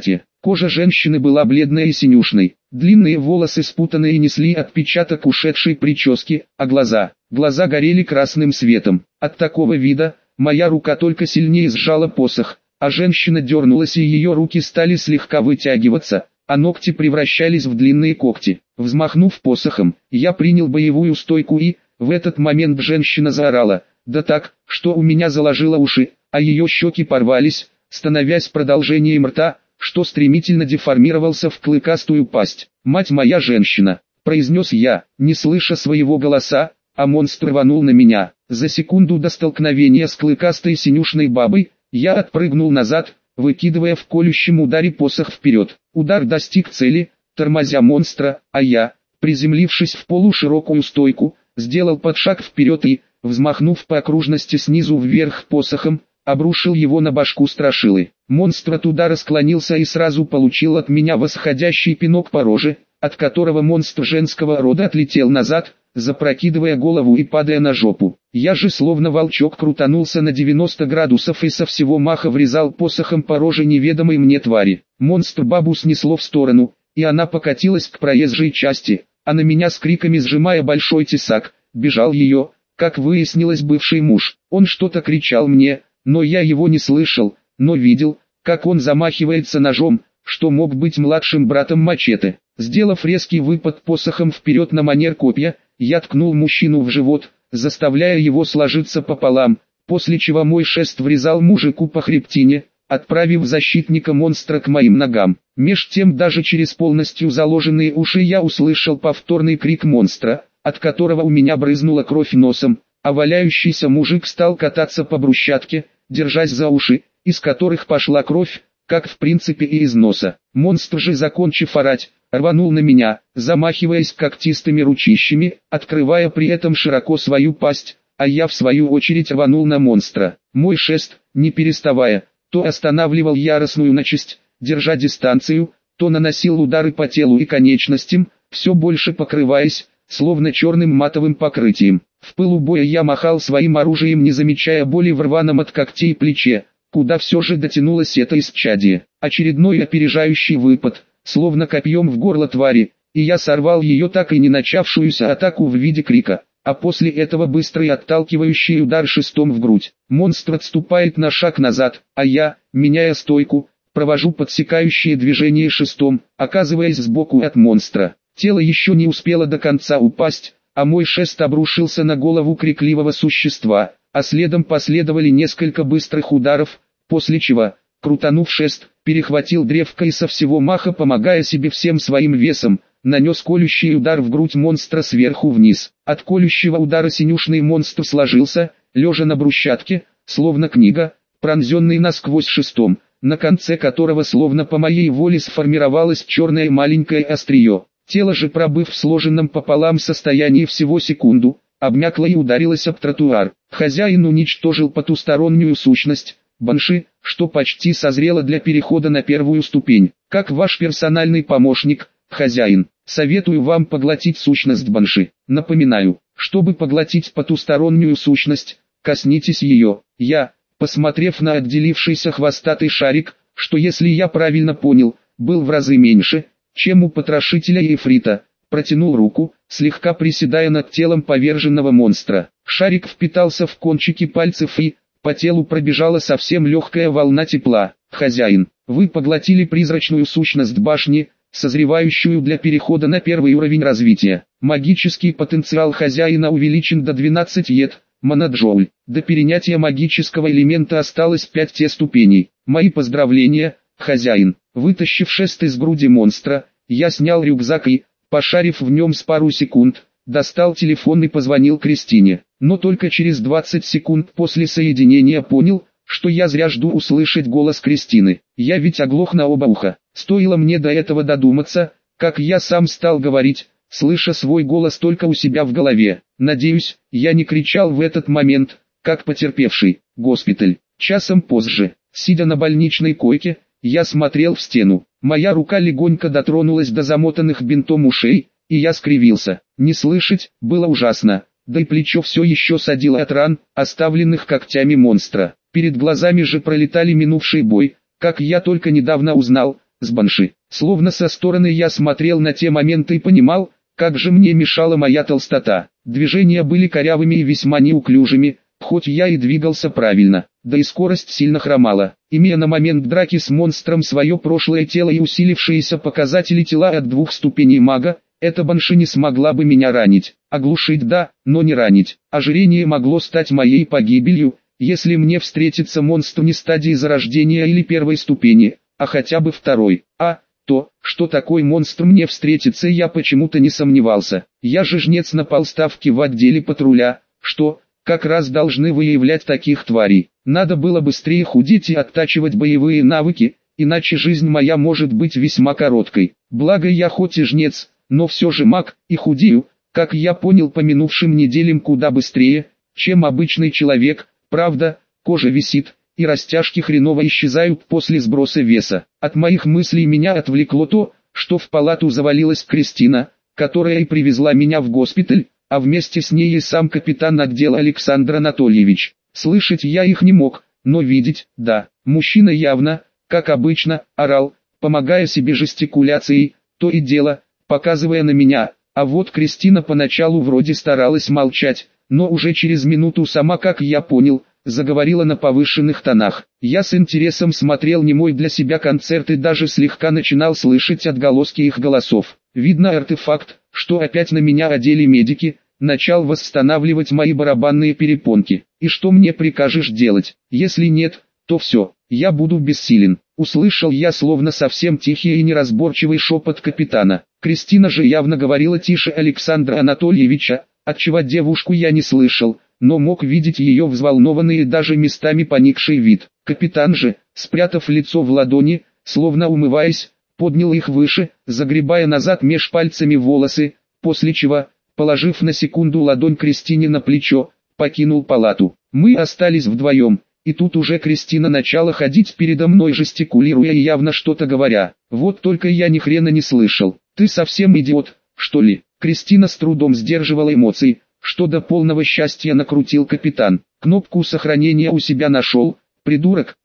Кожа женщины была бледной и синюшной. Длинные волосы спутанные несли отпечаток ушедшей прически, а глаза горели красным светом. От такого вида, моя рука только сильнее сжала посох, а женщина дернулась и ее руки стали слегка вытягиваться, а ногти превращались в длинные когти. Взмахнув посохом, я принял боевую стойку и, в этот момент женщина заорала, да так, что у меня заложило уши, а ее щеки порвались, становясь продолжением рта, что стремительно деформировался в клыкастую пасть. «Мать моя женщина!» – произнес я, не слыша своего голоса, а монстр рванул на меня. За секунду до столкновения с клыкастой синюшной бабой, я отпрыгнул назад, выкидывая в колющем ударе посох вперед. Удар достиг цели, тормозя монстра, а я, приземлившись в полуширокую стойку, сделал подшаг вперед и, взмахнув по окружности снизу вверх посохом, обрушил его на башку страшилы. Монстр от удара склонился и сразу получил от меня восходящий пинок по роже, от которого монстр женского рода отлетел назад, запрокидывая голову и падая на жопу. Я же словно волчок крутанулся на 90 градусов и со всего маха врезал посохом по роже неведомой мне твари. Монстр бабу снесло в сторону, и она покатилась к проезжей части, а на меня с криками сжимая большой тесак, бежал ее, как выяснилось, бывший муж. Он что-то кричал мне, но я его не слышал, но видел, как он замахивается ножом, что мог быть младшим братом мачете. Сделав резкий выпад посохом вперед на манер копья, я ткнул мужчину в живот, заставляя его сложиться пополам, после чего мой шест врезал мужику по хребтине, отправив защитника монстра к моим ногам. Меж тем даже через полностью заложенные уши я услышал повторный крик монстра, от которого у меня брызнула кровь носом, а валяющийся мужик стал кататься по брусчатке, держась за уши, из которых пошла кровь, как в принципе и из носа. Монстр же, закончив орать, рванул на меня, замахиваясь когтистыми ручищами, открывая при этом широко свою пасть, а я в свою очередь рванул на монстра. Мой шест, не переставая, то останавливал яростную начесть, держа дистанцию, то наносил удары по телу и конечностям, все больше покрываясь, словно черным матовым покрытием. В пылу боя я махал своим оружием, не замечая боли в рваном от когтей плече, куда все же дотянулось это исчадие. Очередной опережающий выпад, словно копьем в горло твари, и я сорвал ее так и не начавшуюся атаку в виде крика, а после этого быстрый отталкивающий удар шестом в грудь. Монстр отступает на шаг назад, а я, меняя стойку, провожу подсекающие движения шестом, оказываясь сбоку от монстра. Тело еще не успело до конца упасть, а мой шест обрушился на голову крикливого существа, а следом последовали несколько быстрых ударов, после чего, крутанув шест, перехватил древко и со всего маха, помогая себе всем своим весом, нанес колющий удар в грудь монстра сверху вниз. От колющего удара синюшный монстр сложился, лежа на брусчатке, словно книга, пронзенный насквозь шестом, на конце которого словно по моей воле сформировалось черное маленькое острие. Тело же, пробыв в сложенном пополам состоянии всего секунду, обмякло и ударилось об тротуар. Хозяин уничтожил потустороннюю сущность, банши, что почти созрело для перехода на первую ступень. Как ваш персональный помощник, хозяин, советую вам поглотить сущность банши. Напоминаю, чтобы поглотить потустороннюю сущность, коснитесь ее. Я, посмотрев на отделившийся хвостатый шарик, что, если я правильно понял, был в разы меньше, чем у потрошителя Ефрита, протянул руку, слегка приседая над телом поверженного монстра. Шарик впитался в кончики пальцев и, по телу пробежала совсем легкая волна тепла. Хозяин, вы поглотили призрачную сущность башни, созревающую для перехода на первый уровень развития. Магический потенциал хозяина увеличен до 12 ед, моноджоуль. До перенятия магического элемента осталось 5 ступеней. Мои поздравления, хозяин. Вытащив шест из груди монстра, я снял рюкзак и, пошарив в нем с пару секунд, достал телефон и позвонил Кристине. Но только через 20 секунд после соединения понял, что я зря жду услышать голос Кристины. Я ведь оглох на оба уха. Стоило мне до этого додуматься, как я сам стал говорить, слыша свой голос только у себя в голове. Надеюсь, я не кричал в этот момент, как потерпевший. Госпиталь. Часом позже, сидя на больничной койке, я смотрел в стену. Моя рука легонько дотронулась до замотанных бинтом ушей, и я скривился. Не слышать было ужасно, да и плечо все еще садило от ран, оставленных когтями монстра. Перед глазами же пролетали минувший бой, как я только недавно узнал, с банши. Словно со стороны я смотрел на те моменты и понимал, как же мне мешала моя толстота. Движения были корявыми и весьма неуклюжими, хоть я и двигался правильно, да и скорость сильно хромала. Имея на момент драки с монстром свое прошлое тело и усилившиеся показатели тела от 2 ступеней мага, эта банши не смогла бы меня ранить. Оглушить да, но не ранить. Ожирение могло стать моей погибелью, если мне встретится монстр не стадии зарождения или 1 ступени, а хотя бы 2. То, что такой монстр мне встретится, я почему-то не сомневался. Я же жнец на полставки в отделе патруля, что, как раз должны выявлять таких тварей. Надо было быстрее худеть и оттачивать боевые навыки, иначе жизнь моя может быть весьма короткой. Благо я хоть и жнец, но все же маг, и худею, как я понял по минувшим неделям, куда быстрее, чем обычный человек. Правда, кожа висит, и растяжки хреново исчезают после сброса веса. От моих мыслей меня отвлекло то, что в палату завалилась Кристина, которая и привезла меня в госпиталь, а вместе с ней и сам капитан отдела Александр Анатольевич. Слышать я их не мог, но видеть, да. Мужчина явно, как обычно, орал, помогая себе жестикуляцией, то и дело, показывая на меня, а вот Кристина поначалу вроде старалась молчать, но уже через минуту сама, как я понял, заговорила на повышенных тонах. Я с интересом смотрел немой для себя концерт и даже слегка начинал слышать отголоски их голосов. Видно, артефакт, что опять на меня одели медики, начал восстанавливать мои барабанные перепонки. И что мне прикажешь делать? Если нет, то все, я буду бессилен. Услышал я словно совсем тихий и неразборчивый шепот капитана. Кристина же явно говорила тише Александра Анатольевича, отчего девушку я не слышал, но мог видеть ее взволнованный и даже местами поникший вид. Капитан же, спрятав лицо в ладони, словно умываясь, поднял их выше, загребая назад меж пальцами волосы, после чего, положив на секунду ладонь Кристине на плечо, покинул палату. Мы остались вдвоем, и тут уже Кристина начала ходить передо мной, жестикулируя и явно что-то говоря. Вот только я ни хрена не слышал. «Ты совсем идиот, что ли?» Кристина с трудом сдерживала эмоции, что до полного счастья накрутил капитан. «Кнопку сохранения у себя нашел, придурок.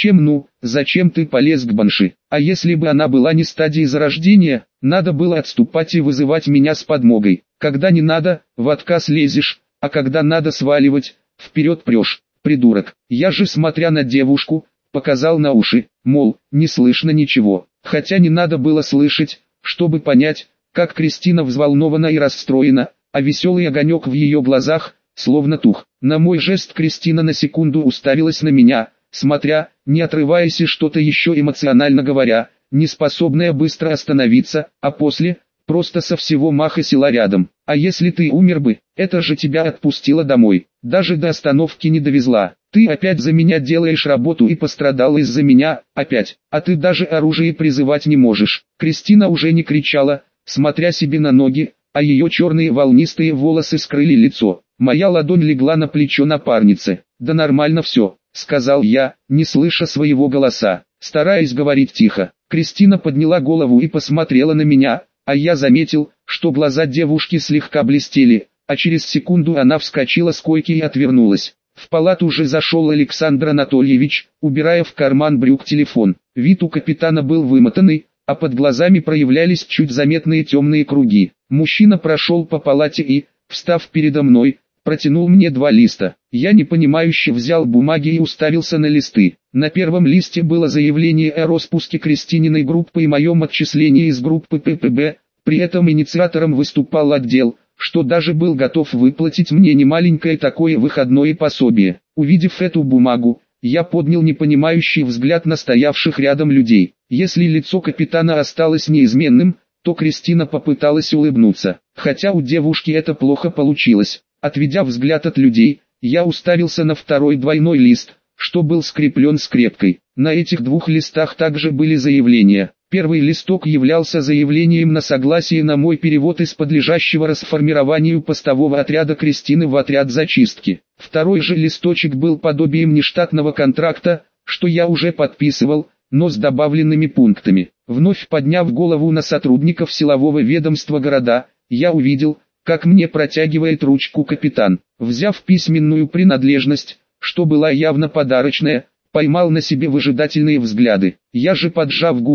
Зачем ты полез к банши? А если бы она была не стадии зарождения, надо было отступать и вызывать меня с подмогой. Когда не надо, в отказ лезешь, а когда надо сваливать, вперед прешь, придурок». Я же, смотря на девушку, показал на уши, мол, не слышно ничего. Хотя не надо было слышать, чтобы понять, как Кристина взволнована и расстроена, а веселый огонек в ее глазах, словно тух. На мой жест Кристина на секунду уставилась на меня, смотря, не отрываясь и что-то еще эмоционально говоря, не способная быстро остановиться, а после, просто со всего маха села рядом. «А если ты умер бы, это же тебя отпустила домой, даже до остановки не довезла. Ты опять за меня делаешь работу и пострадал из-за меня, опять, а ты даже оружие призывать не можешь». Кристина уже не кричала, смотря себе на ноги, а ее черные волнистые волосы скрыли лицо. Моя ладонь легла на плечо напарницы. «Да нормально все», — сказал я, не слыша своего голоса, стараясь говорить тихо. Кристина подняла голову и посмотрела на меня, а я заметил, что глаза девушки слегка блестели, а через секунду она вскочила с койки и отвернулась. В палату уже зашел Александр Анатольевич, убирая в карман брюк телефон. Вид у капитана был вымотанный, а под глазами проявлялись чуть заметные темные круги. Мужчина прошел по палате и, встав передо мной, протянул мне 2 листа. Я непонимающе взял бумаги и уставился на листы. На первом листе было заявление о распуске Кристининой группы и моем отчислении из группы ППБ, при этом инициатором выступал отдел, что даже был готов выплатить мне немаленькое такое выходное пособие. Увидев эту бумагу, я поднял непонимающий взгляд на стоявших рядом людей. Если лицо капитана осталось неизменным, то Кристина попыталась улыбнуться, хотя у девушки это плохо получилось. Отведя взгляд от людей, я уставился на второй двойной лист, что был скреплен скрепкой. На этих 2 листах также были заявления. Первый листок являлся заявлением на согласие на мой перевод из подлежащего расформированию постового отряда Кристины в отряд зачистки. Второй же листочек был подобием нештатного контракта, что я уже подписывал, но с добавленными пунктами. Вновь подняв голову на сотрудников силового ведомства города, я увидел, как мне протягивает ручку капитан. Взяв письменную принадлежность, что была явно подарочная, поймал на себе выжидательные взгляды. Я же, поджав губы,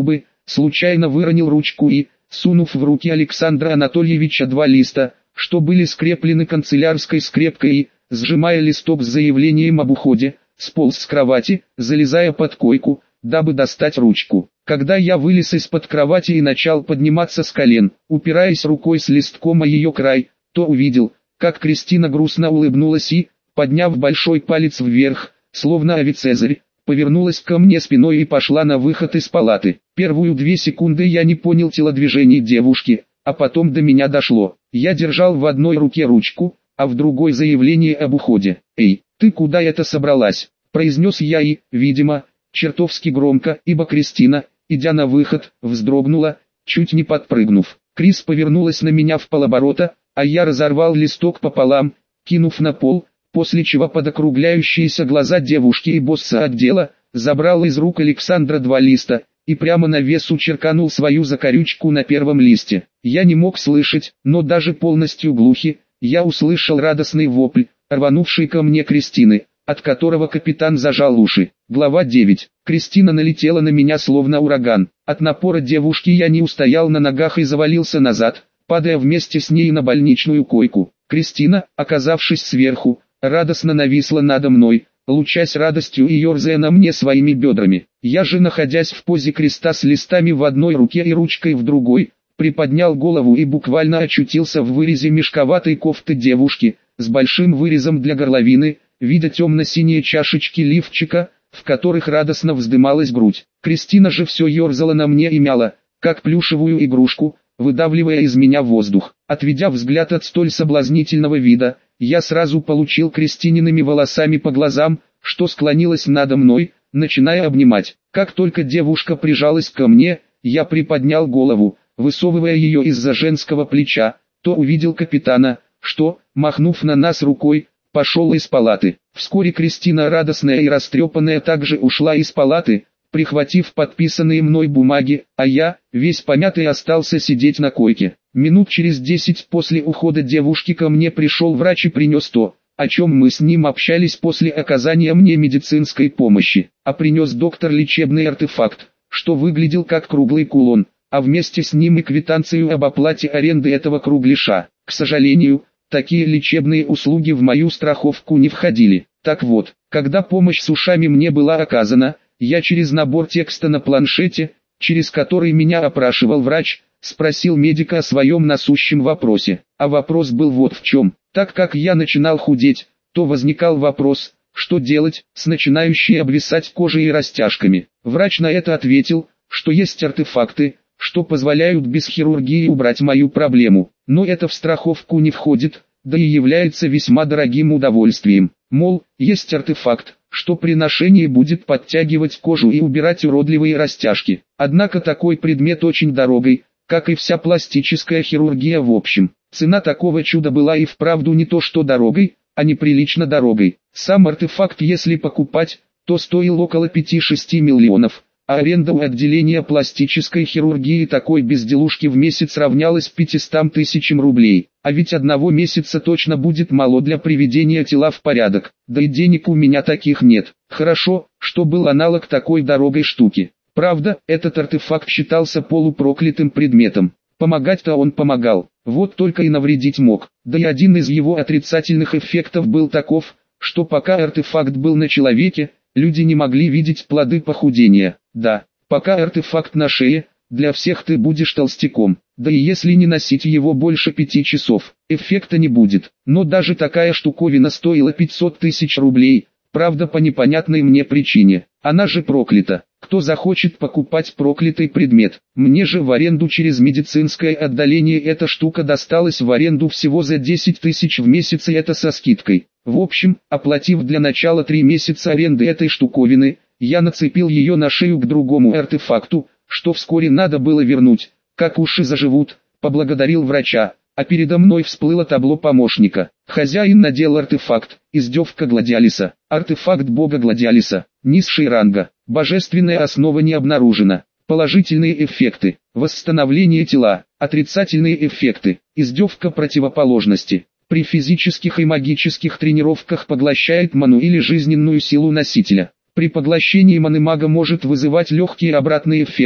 случайно выронил ручку и, сунув в руки Александра Анатольевича 2 листа, что были скреплены канцелярской скрепкой и, сжимая листок с заявлением об уходе, сполз с кровати, залезая под койку, дабы достать ручку. Когда я вылез из-под кровати и начал подниматься с колен, упираясь рукой с листком о ее край, то увидел, как Кристина грустно улыбнулась и, подняв большой палец вверх, словно авицезарь, повернулась ко мне спиной и пошла на выход из палаты. Первую 2 секунды я не понял телодвижений девушки, а потом до меня дошло. Я держал в одной руке ручку, а в другой заявление об уходе. «Эй, ты куда это собралась?» – произнес я и, видимо, чертовски громко, ибо Кристина, идя на выход, вздрогнула, чуть не подпрыгнув. Крис повернулась на меня вполоборота, а я разорвал листок пополам, кинув на пол, после чего под округляющиеся глаза девушки и босса отдела, забрал из рук Александра 2 листа, и прямо на весу черканул свою закорючку на первом листе. Я не мог слышать, но даже полностью глухий, я услышал радостный вопль, рванувший ко мне Кристины, от которого капитан зажал уши. Глава 9. Кристина налетела на меня словно ураган. От напора девушки я не устоял на ногах и завалился назад, падая вместе с ней на больничную койку. Кристина, оказавшись сверху, радостно нависла надо мной, лучась радостью и ерзая на мне своими бедрами. Я же, находясь в позе креста с листами в одной руке и ручкой в другой, приподнял голову и буквально очутился в вырезе мешковатой кофты девушки, с большим вырезом для горловины, видя темно-синие чашечки лифчика, в которых радостно вздымалась грудь. Кристина же все ерзала на мне и мяла, как плюшевую игрушку, выдавливая из меня воздух. Отведя взгляд от столь соблазнительного вида, я сразу получил Кристиниными волосами по глазам, что склонилась надо мной, начиная обнимать. Как только девушка прижалась ко мне, я приподнял голову, высовывая ее из-за женского плеча, то увидел капитана, что, махнув на нас рукой, пошел из палаты. Вскоре Кристина, радостная и растрепанная, также ушла из палаты, прихватив подписанные мной бумаги, а я, весь помятый, остался сидеть на койке. Минут через 10 после ухода девушки ко мне пришел врач и принес то, о чем мы с ним общались после оказания мне медицинской помощи. А принес доктор лечебный артефакт, что выглядел как круглый кулон, а вместе с ним и квитанцию об оплате аренды этого кругляша. К сожалению, такие лечебные услуги в мою страховку не входили. Так вот, когда помощь с ушами мне была оказана, я через набор текста на планшете, через который меня опрашивал врач, спросил медика о своем насущем вопросе. А вопрос был вот в чем. Так как я начинал худеть, то возникал вопрос, что делать с начинающей обвисать кожей и растяжками. Врач на это ответил, что есть артефакты, что позволяют без хирургии убрать мою проблему. Но это в страховку не входит, да и является весьма дорогим удовольствием. Мол, есть артефакт, что при ношении будет подтягивать кожу и убирать уродливые растяжки. Однако такой предмет очень дорогой, как и вся пластическая хирургия в общем. Цена такого чуда была и вправду не то что дорогой, а неприлично дорогой. Сам артефакт, если покупать, то стоил около 5-6 миллионов, а аренда у отделения пластической хирургии такой безделушки в месяц равнялась 500 тысячам рублей. А ведь одного месяца точно будет мало для приведения тела в порядок, да и денег у меня таких нет. Хорошо, что был аналог такой дорогой штуки. Правда, этот артефакт считался полупроклятым предметом. Помогать-то он помогал, вот только и навредить мог. Да и один из его отрицательных эффектов был таков, что пока артефакт был на человеке, люди не могли видеть плоды похудения. Да, пока артефакт на шее, для всех ты будешь толстяком. Да и если не носить его больше 5 часов, эффекта не будет. Но даже такая штуковина стоила 500 тысяч рублей, правда по непонятной мне причине. Она же проклята. Кто захочет покупать проклятый предмет? Мне же в аренду через медицинское отделение эта штука досталась в аренду всего за 10 тысяч в месяц, и это со скидкой. В общем, оплатив для начала 3 месяца аренды этой штуковины, я нацепил ее на шею к другому артефакту, что вскоре надо было вернуть. Как уши заживут, поблагодарил врача, а передо мной всплыло табло помощника. Хозяин надел артефакт, издевка Гладиалиса, артефакт бога Гладиалиса, низший ранга, божественная основа не обнаружена, положительные эффекты, восстановление тела, отрицательные эффекты, издевка противоположности. При физических и магических тренировках поглощает ману или жизненную силу носителя. При поглощении маны мага может вызывать легкий обратный эффект,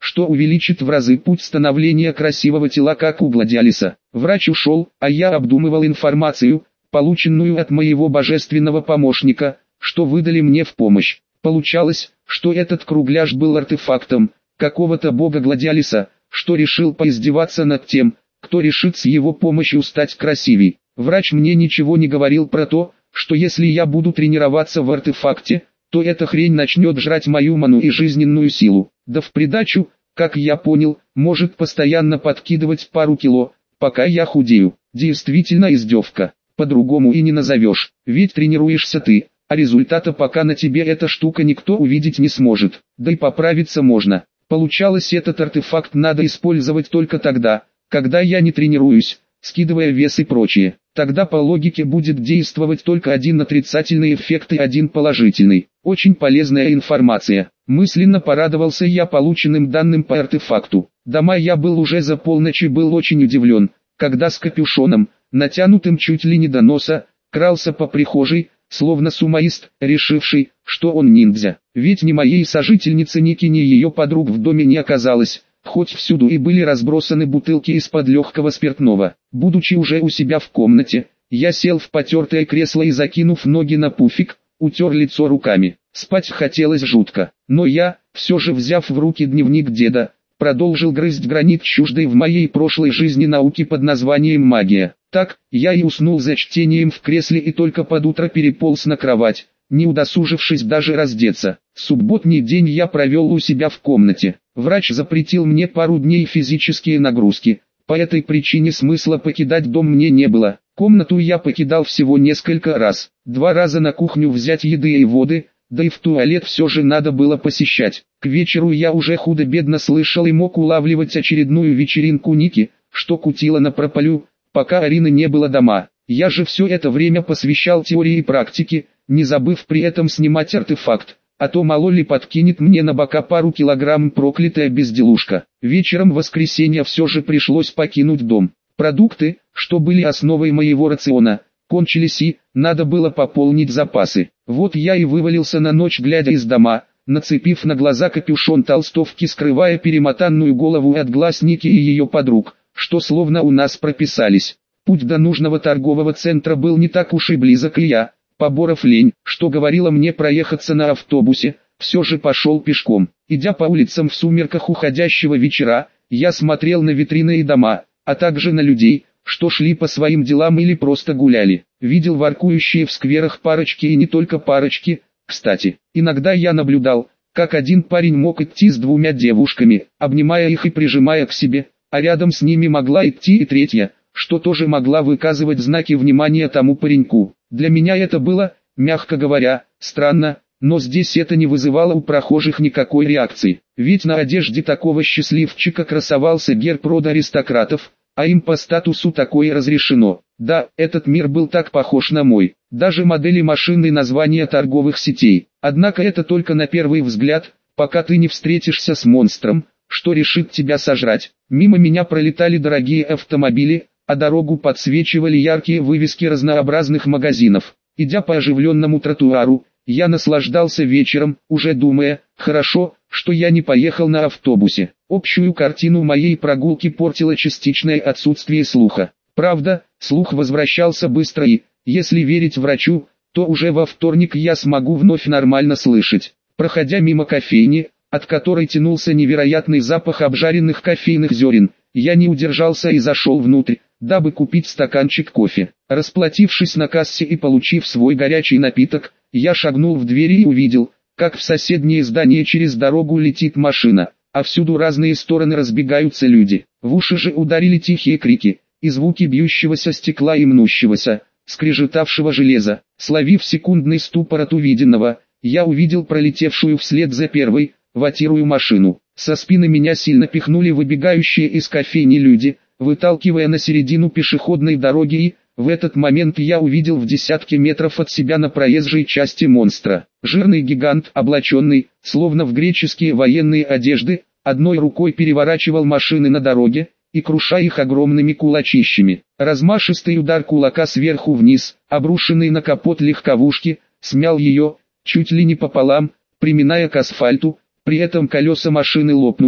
что увеличит в разы путь становления красивого тела, как у Гладиалиса. Врач ушел, а я обдумывал информацию, полученную от моего божественного помощника, что выдали мне в помощь. Получалось, что этот кругляш был артефактом какого-то бога Гладиалиса, что решил поиздеваться над тем, кто решит с его помощью стать красивей. Врач мне ничего не говорил про то, что если я буду тренироваться в артефакте, то эта хрень начнет жрать мою ману и жизненную силу. Да в придачу, как я понял, может постоянно подкидывать пару кило, пока я худею. Действительно издевка, по-другому и не назовешь, ведь тренируешься ты, а результата пока на тебе эта штука никто увидеть не сможет, да и поправиться можно. Получалось, этот артефакт надо использовать только тогда, когда я не тренируюсь, скидывая вес и прочее. Тогда по логике будет действовать только один отрицательный эффект и один положительный. Очень полезная информация. Мысленно порадовался я полученным данным по артефакту. Дома я был уже за полночь и был очень удивлен, когда с капюшоном, натянутым чуть ли не до носа, крался по прихожей, словно сумоист, решивший, что он ниндзя. Ведь ни моей сожительницы Ники, ни ее подруг в доме не оказалось. Хоть всюду и были разбросаны бутылки из-под легкого спиртного. Будучи уже у себя в комнате, я сел в потертое кресло и, закинув ноги на пуфик, утер лицо руками. Спать хотелось жутко, но я, все же взяв в руки дневник деда, продолжил грызть гранит чуждой в моей прошлой жизни науки под названием магия. Так, я и уснул за чтением в кресле и только под утро переполз на кровать, не удосужившись даже раздеться. Субботний день я провел у себя в комнате. Врач запретил мне пару дней физические нагрузки, по этой причине смысла покидать дом мне не было. Комнату я покидал всего несколько раз, 2 раза на кухню взять еды и воды, да и в туалет все же надо было посещать. К вечеру я уже худо-бедно слышал и мог улавливать очередную вечеринку Ники, что кутила напропалю, пока Арины не было дома. Я же все это время посвящал теории и практике, не забыв при этом снимать артефакт, а то мало ли подкинет мне на бока пару килограмм проклятая безделушка. Вечером в воскресенье все же пришлось покинуть дом. Продукты, что были основой моего рациона, кончились и надо было пополнить запасы. Вот я и вывалился на ночь, глядя из дома, нацепив на глаза капюшон толстовки, скрывая перемотанную голову от глаз Ники и ее подруг, что словно у нас прописались. Путь до нужного торгового центра был не так уж и близок, и я, поборов лень, что говорила мне проехаться на автобусе, все же пошел пешком. Идя по улицам в сумерках уходящего вечера, я смотрел на витрины и дома, а также на людей, что шли по своим делам или просто гуляли. Видел воркующие в скверах парочки и не только парочки, кстати. Иногда я наблюдал, как один парень мог идти с 2 девушками, обнимая их и прижимая к себе, а рядом с ними могла идти и третья, что тоже могла выказывать знаки внимания тому пареньку. Для меня это было, мягко говоря, странно, но здесь это не вызывало у прохожих никакой реакции. Ведь на одежде такого счастливчика красовался герб рода аристократов, а им по статусу такое разрешено. Да, этот мир был так похож на мой. Даже модели машин и названия торговых сетей. Однако это только на первый взгляд, пока ты не встретишься с монстром, что решит тебя сожрать. Мимо меня пролетали дорогие автомобили, а дорогу подсвечивали яркие вывески разнообразных магазинов. Идя по оживленному тротуару, я наслаждался вечером, уже думая, хорошо, что я не поехал на автобусе. Общую картину моей прогулки портило частичное отсутствие слуха. Правда, слух возвращался быстро и, если верить врачу, то уже во вторник я смогу вновь нормально слышать. Проходя мимо кофейни, от которой тянулся невероятный запах обжаренных кофейных зерен, я не удержался и зашел внутрь, дабы купить стаканчик кофе. Расплатившись на кассе и получив свой горячий напиток, я шагнул в двери и увидел, как в соседнее здание через дорогу летит машина, а всюду разные стороны разбегаются люди. В уши же ударили тихие крики, и звуки бьющегося стекла и мнущегося, скрежетавшего железа. Словив секундный ступор от увиденного, я увидел пролетевшую вслед за первой, ватирую машину. Со спины меня сильно пихнули выбегающие из кофейни люди, выталкивая на середину пешеходной дороги, и в этот момент я увидел в десятке метров от себя на проезжей части монстра. Жирный гигант, облаченный, словно в греческие военные одежды, одной рукой переворачивал машины на дороге и круша их огромными кулачищами. Размашистый удар кулака сверху вниз, обрушенный на капот легковушки, смял ее, чуть ли не пополам, приминая к асфальту. При этом колеса машины лопнули,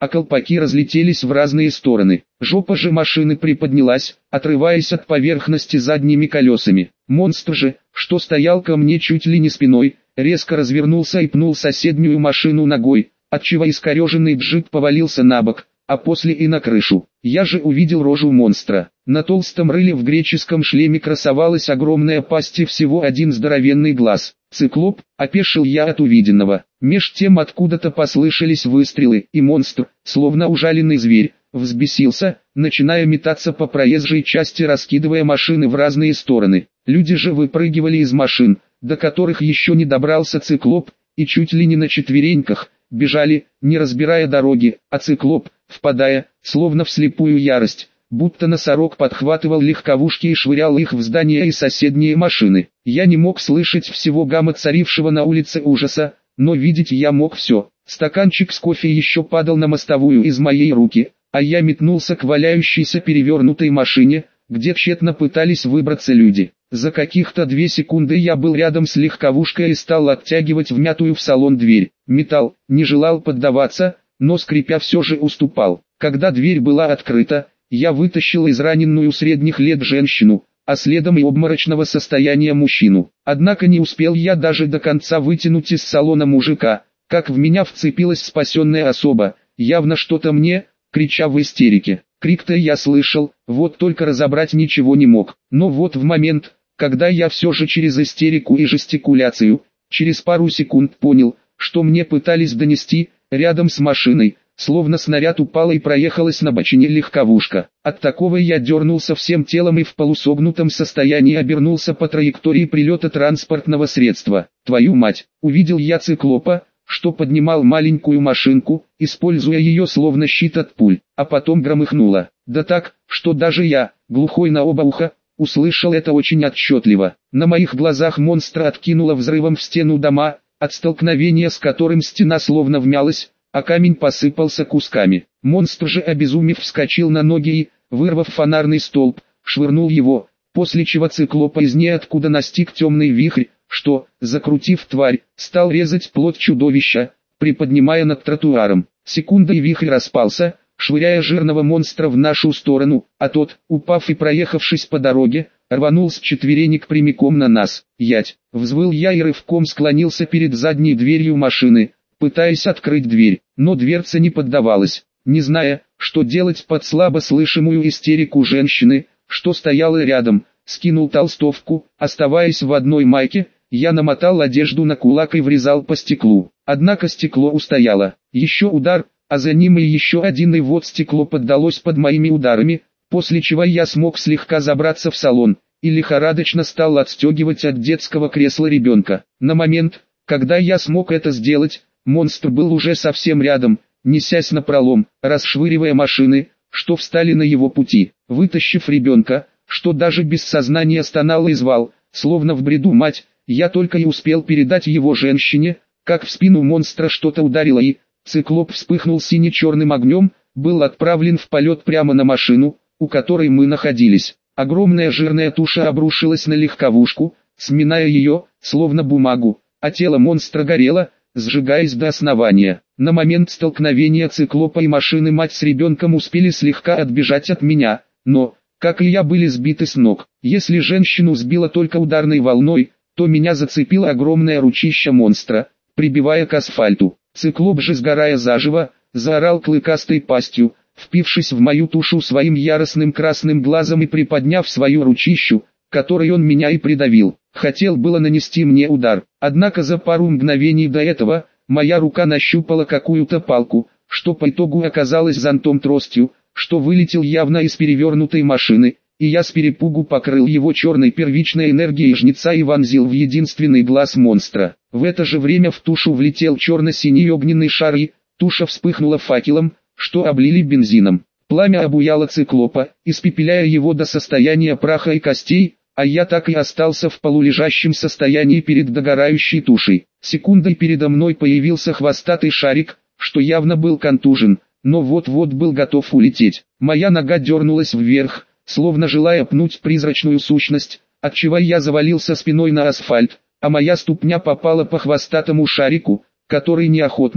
а колпаки разлетелись в разные стороны. Жопа же машины приподнялась, отрываясь от поверхности задними колесами. Монстр же, что стоял ко мне чуть ли не спиной, резко развернулся и пнул соседнюю машину ногой, отчего искореженный джип повалился на бок, а после и на крышу. Я же увидел рожу монстра. На толстом рыле в греческом шлеме красовалась огромная пасть и всего один здоровенный глаз. «Циклоп», — опешил я от увиденного. Меж тем откуда-то послышались выстрелы, и монстр, словно ужаленный зверь, взбесился, начиная метаться по проезжей части, раскидывая машины в разные стороны. Люди же выпрыгивали из машин, до которых еще не добрался циклоп, и чуть ли не на четвереньках бежали, не разбирая дороги, а циклоп, впадая, словно в слепую ярость, будто носорог, подхватывал легковушки и швырял их в здания и соседние машины. Я не мог слышать всего гамма царившего на улице ужаса, но видеть я мог все. Стаканчик с кофе еще падал на мостовую из моей руки, а я метнулся к валяющейся перевернутой машине, где тщетно пытались выбраться люди. За каких-то 2 секунды я был рядом с легковушкой и стал оттягивать вмятую в салон дверь. Металл не желал поддаваться, но скрипя все же уступал. Когда дверь была открыта, я вытащил израненную средних лет женщину, а следом и обморочного состояния мужчину. Однако не успел я даже до конца вытянуть из салона мужика, как в меня вцепилась спасенная особа, явно что-то мне, крича в истерике. Крик-то я слышал, вот только разобрать ничего не мог. Но вот в момент, когда я все же через истерику и жестикуляцию, через пару секунд понял, что мне пытались донести, рядом с машиной, словно снаряд упала и проехалась на бочине легковушка. От такого я дернулся всем телом и в полусогнутом состоянии обернулся по траектории прилета транспортного средства. Твою мать, увидел я циклопа, что поднимал маленькую машинку, используя ее словно щит от пуль, а потом громыхнуло. Да так, что даже я, глухой на оба уха, услышал это очень отчетливо. На моих глазах монстра откинуло взрывом в стену дома, от столкновения с которым стена словно вмялась, а камень посыпался кусками. Монстр же, обезумев, вскочил на ноги и, вырвав фонарный столб, швырнул его, после чего циклопа из ниоткуда настиг темный вихрь, что, закрутив тварь, стал резать плоть чудовища, приподнимая над тротуаром. Секунда, и вихрь распался, швыряя жирного монстра в нашу сторону, а тот, упав и проехавшись по дороге, рванул с четверенек прямиком на нас. «Ять!» — взвыл я и рывком склонился перед задней дверью машины, пытаясь открыть дверь, но дверца не поддавалась. Не зная, что делать под слабо слышимую истерику женщины, что стояла рядом, скинул толстовку, оставаясь в одной майке, я намотал одежду на кулак и врезал по стеклу. Однако стекло устояло. Еще удар, а за ним и еще один, и вот стекло поддалось под моими ударами, после чего я смог слегка забраться в салон, и лихорадочно стал отстегивать от детского кресла ребенка. На момент, когда я смог это сделать, монстр был уже совсем рядом, несясь напролом, расшвыривая машины, что встали на его пути. Вытащив ребенка, что даже без сознания стонал и звал, словно в бреду мать, я только и успел передать его женщине, как в спину монстра что-то ударило и, циклоп вспыхнул сине-черным огнем, был отправлен в полет прямо на машину, у которой мы находились. Огромная жирная туша обрушилась на легковушку, сминая ее, словно бумагу, а тело монстра горело, сжигаясь до основания. На момент столкновения циклопа и машины мать с ребенком успели слегка отбежать от меня, но, как и я, были сбиты с ног. Если женщину сбило только ударной волной, то меня зацепило огромное ручище монстра, прибивая к асфальту. Циклоп же, сгорая заживо, заорал клыкастой пастью, впившись в мою тушу своим яростным красным глазом и приподняв свою ручищу, которой он меня и придавил. Хотел было нанести мне удар, однако за пару мгновений до этого, моя рука нащупала какую-то палку, что по итогу оказалась зонтом-тростью, что вылетел явно из перевернутой машины, и я с перепугу покрыл его черной первичной энергией жнеца и вонзил в единственный глаз монстра. В это же время в тушу влетел черно-синий огненный шар и, туша вспыхнула факелом, что облили бензином. Пламя обуяло циклопа, испепеляя его до состояния праха и костей, а я так и остался в полулежащем состоянии перед догорающей тушей. Секундой передо мной появился хвостатый шарик, что явно был контужен, но вот-вот был готов улететь. Моя нога дернулась вверх, словно желая пнуть призрачную сущность, отчего я завалился спиной на асфальт, а моя ступня попала по хвостатому шарику, который неохотно,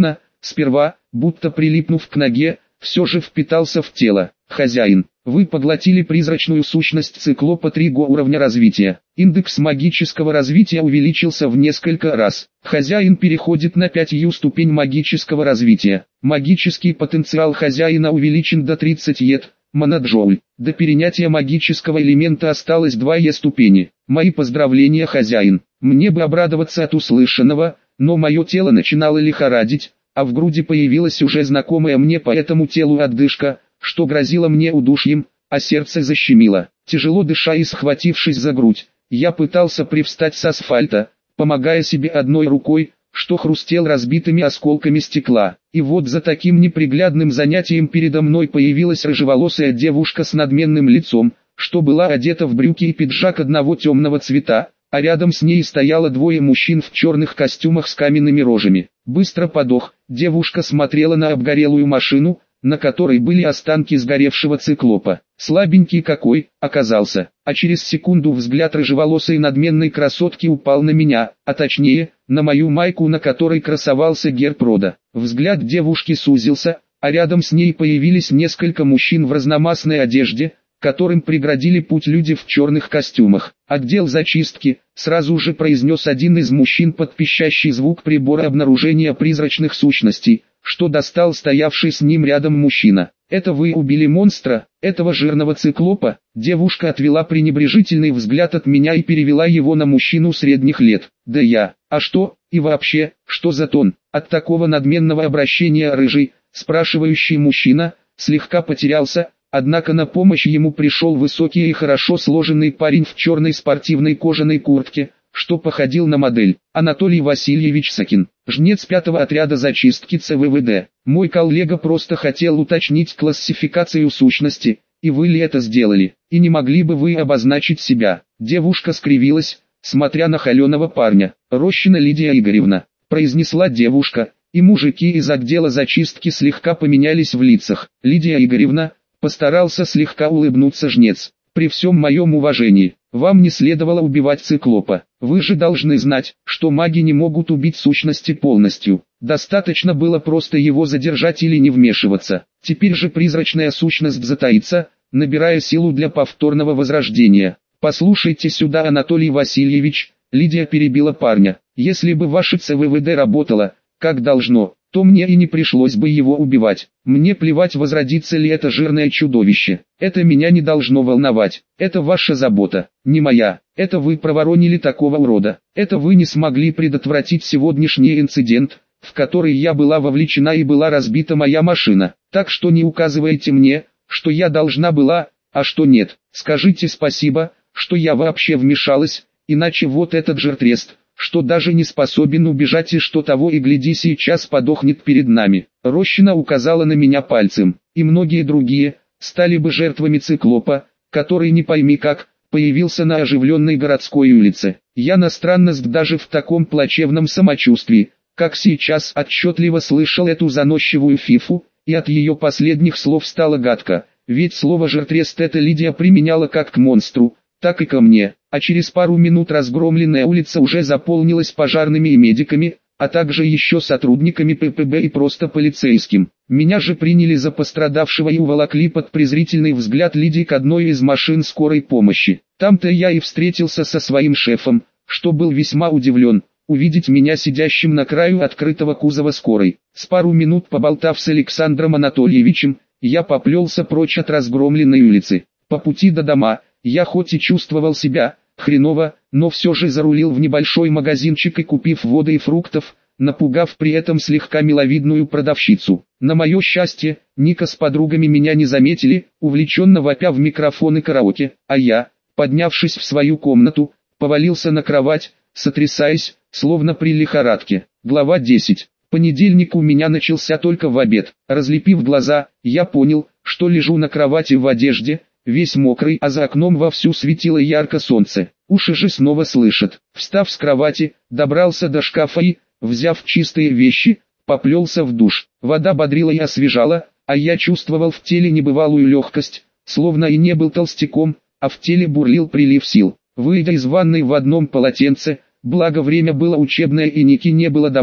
Сперва, будто прилипнув к ноге, все же впитался в тело. Хозяин, вы поглотили призрачную сущность циклопа 3 уровня развития. Индекс магического развития увеличился в несколько раз. Хозяин переходит на 5 ступень магического развития. Магический потенциал хозяина увеличен до 30 моноджоуль. До перенятия магического элемента осталось 2 ступени. Мои поздравления, хозяин. Мне бы обрадоваться от услышанного, но мое тело начинало лихорадить, а в груди появилась уже знакомая мне по этому телу отдышка, что грозило мне удушьем, а сердце защемило. Тяжело дыша и схватившись за грудь, я пытался привстать с асфальта, помогая себе одной рукой, что хрустел разбитыми осколками стекла. И вот за таким неприглядным занятием передо мной появилась рыжеволосая девушка с надменным лицом, что была одета в брюки и пиджак одного темного цвета, а рядом с ней стояло 2 мужчин в черных костюмах с каменными рожами. Быстро подох, девушка смотрела на обгорелую машину, на которой были останки сгоревшего циклопа. Слабенький какой оказался, а через секунду взгляд рыжеволосой надменной красотки упал на меня, а точнее, на мою майку, на которой красовался герб рода. Взгляд девушки сузился, а рядом с ней появились несколько мужчин в разномастной одежде, которым преградили путь люди в черных костюмах. «Отдел зачистки», — сразу же произнес один из мужчин под пищащий звук прибора обнаружения призрачных сущностей, что достал стоявший с ним рядом мужчина. «Это вы убили монстра, этого жирного циклопа?» Девушка отвела пренебрежительный взгляд от меня и перевела его на мужчину средних лет. «Да я, а что, и вообще, что за тон?» От такого надменного обращения рыжий, спрашивающий мужчина, слегка потерялся, однако на помощь ему пришел высокий и хорошо сложенный парень в черной спортивной кожаной куртке, что походил на модель. Анатолий Васильевич Сакин, жнец 5-го отряда зачистки ЦВВД. Мой коллега просто хотел уточнить классификацию сущности, и вы ли это сделали? И не могли бы вы обозначить себя? Девушка скривилась, смотря на холеного парня. «Рощина Лидия Игоревна», произнесла девушка, и мужики из отдела зачистки слегка поменялись в лицах. «Лидия Игоревна», постарался слегка улыбнуться жнец. «При всем моем уважении, вам не следовало убивать циклопа. Вы же должны знать, что маги не могут убить сущности полностью. Достаточно было просто его задержать или не вмешиваться. Теперь же призрачная сущность затаится, набирая силу для повторного возрождения. Послушайте сюда, Анатолий Васильевич», Лидия перебила парня. «Если бы ваше ЦВВД работало, как должно, то мне и не пришлось бы его убивать. Мне плевать, возродится ли это жирное чудовище. Это меня не должно волновать. Это ваша забота, не моя. Это вы проворонили такого урода. Это вы не смогли предотвратить сегодняшний инцидент, в который я была вовлечена и была разбита моя машина. Так что не указывайте мне, что я должна была, а что нет. Скажите спасибо, что я вообще вмешалась, иначе вот этот жертрест, что даже не способен убежать и что того и гляди сейчас подохнет перед нами». Рощина указала на меня пальцем. «И многие другие, стали бы жертвами циклопа, который не пойми как, появился на оживленной городской улице. Я на странность даже в таком плачевном самочувствии, как сейчас, отчетливо слышал эту заносчивую фифу, и от ее последних слов стало гадко, ведь слово «жертрест» это Лидия применяла как к монстру, так и ко мне, а через пару минут разгромленная улица уже заполнилась пожарными и медиками, а также еще сотрудниками ППБ и просто полицейским. Меня же приняли за пострадавшего и уволокли под презрительный взгляд Лидии к одной из машин скорой помощи. Там-то я и встретился со своим шефом, что был весьма удивлен, увидеть меня сидящим на краю открытого кузова скорой. С пару минут поболтав с Александром Анатольевичем, я поплелся прочь от разгромленной улицы. По пути до дома, я хоть и чувствовал себя хреново, но все же зарулил в небольшой магазинчик и купив воды и фруктов, напугав при этом слегка миловидную продавщицу. На мое счастье, Ника с подругами меня не заметили, увлеченно вопя в микрофон и караоке, а я, поднявшись в свою комнату, повалился на кровать, сотрясаясь, словно при лихорадке. Глава 10. Понедельник у меня начался только в обед. Разлепив глаза, я понял, что лежу на кровати в одежде, весь мокрый, а за окном вовсю светило ярко солнце. Уши же снова слышат. Встав с кровати, добрался до шкафа и, взяв чистые вещи, поплелся в душ. Вода бодрила и освежала, а я чувствовал в теле небывалую легкость, словно и не был толстяком, а в теле бурлил прилив сил. Выйдя из ванной в одном полотенце, благо время было учебное и Ники не было дома,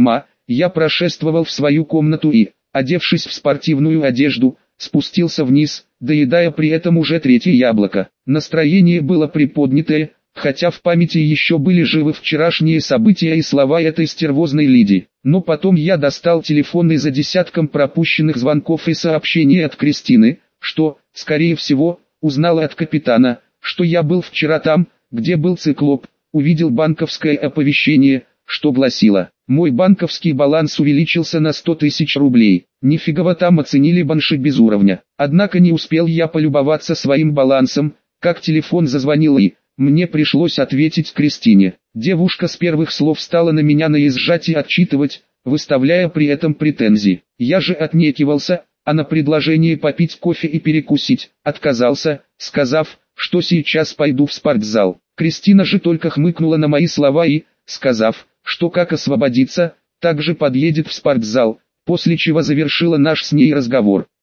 Я прошествовал в свою комнату и, одевшись в спортивную одежду, спустился вниз, доедая при этом уже третье яблоко. Настроение было приподнятое, хотя в памяти еще были живы вчерашние события и слова этой стервозной Лиди. Но потом я достал телефон и за десятком пропущенных звонков и сообщений от Кристины, что, скорее всего, узнала от капитана, что я был вчера там, где был циклоп, увидел банковское оповещение, что гласило: «Мой банковский баланс увеличился на 100 тысяч рублей». Нифигово там оценили банши без уровня. Однако не успел я полюбоваться своим балансом, как телефон зазвонил и мне пришлось ответить Кристине. Девушка с первых слов стала на меня наезжать и отчитывать, выставляя при этом претензии. Я же отнекивался, а на предложение попить кофе и перекусить отказался, сказав, что сейчас пойду в спортзал. Кристина же только хмыкнула на мои слова и, сказав, что как освободиться, также подъедет в спортзал, после чего завершила наш с ней разговор.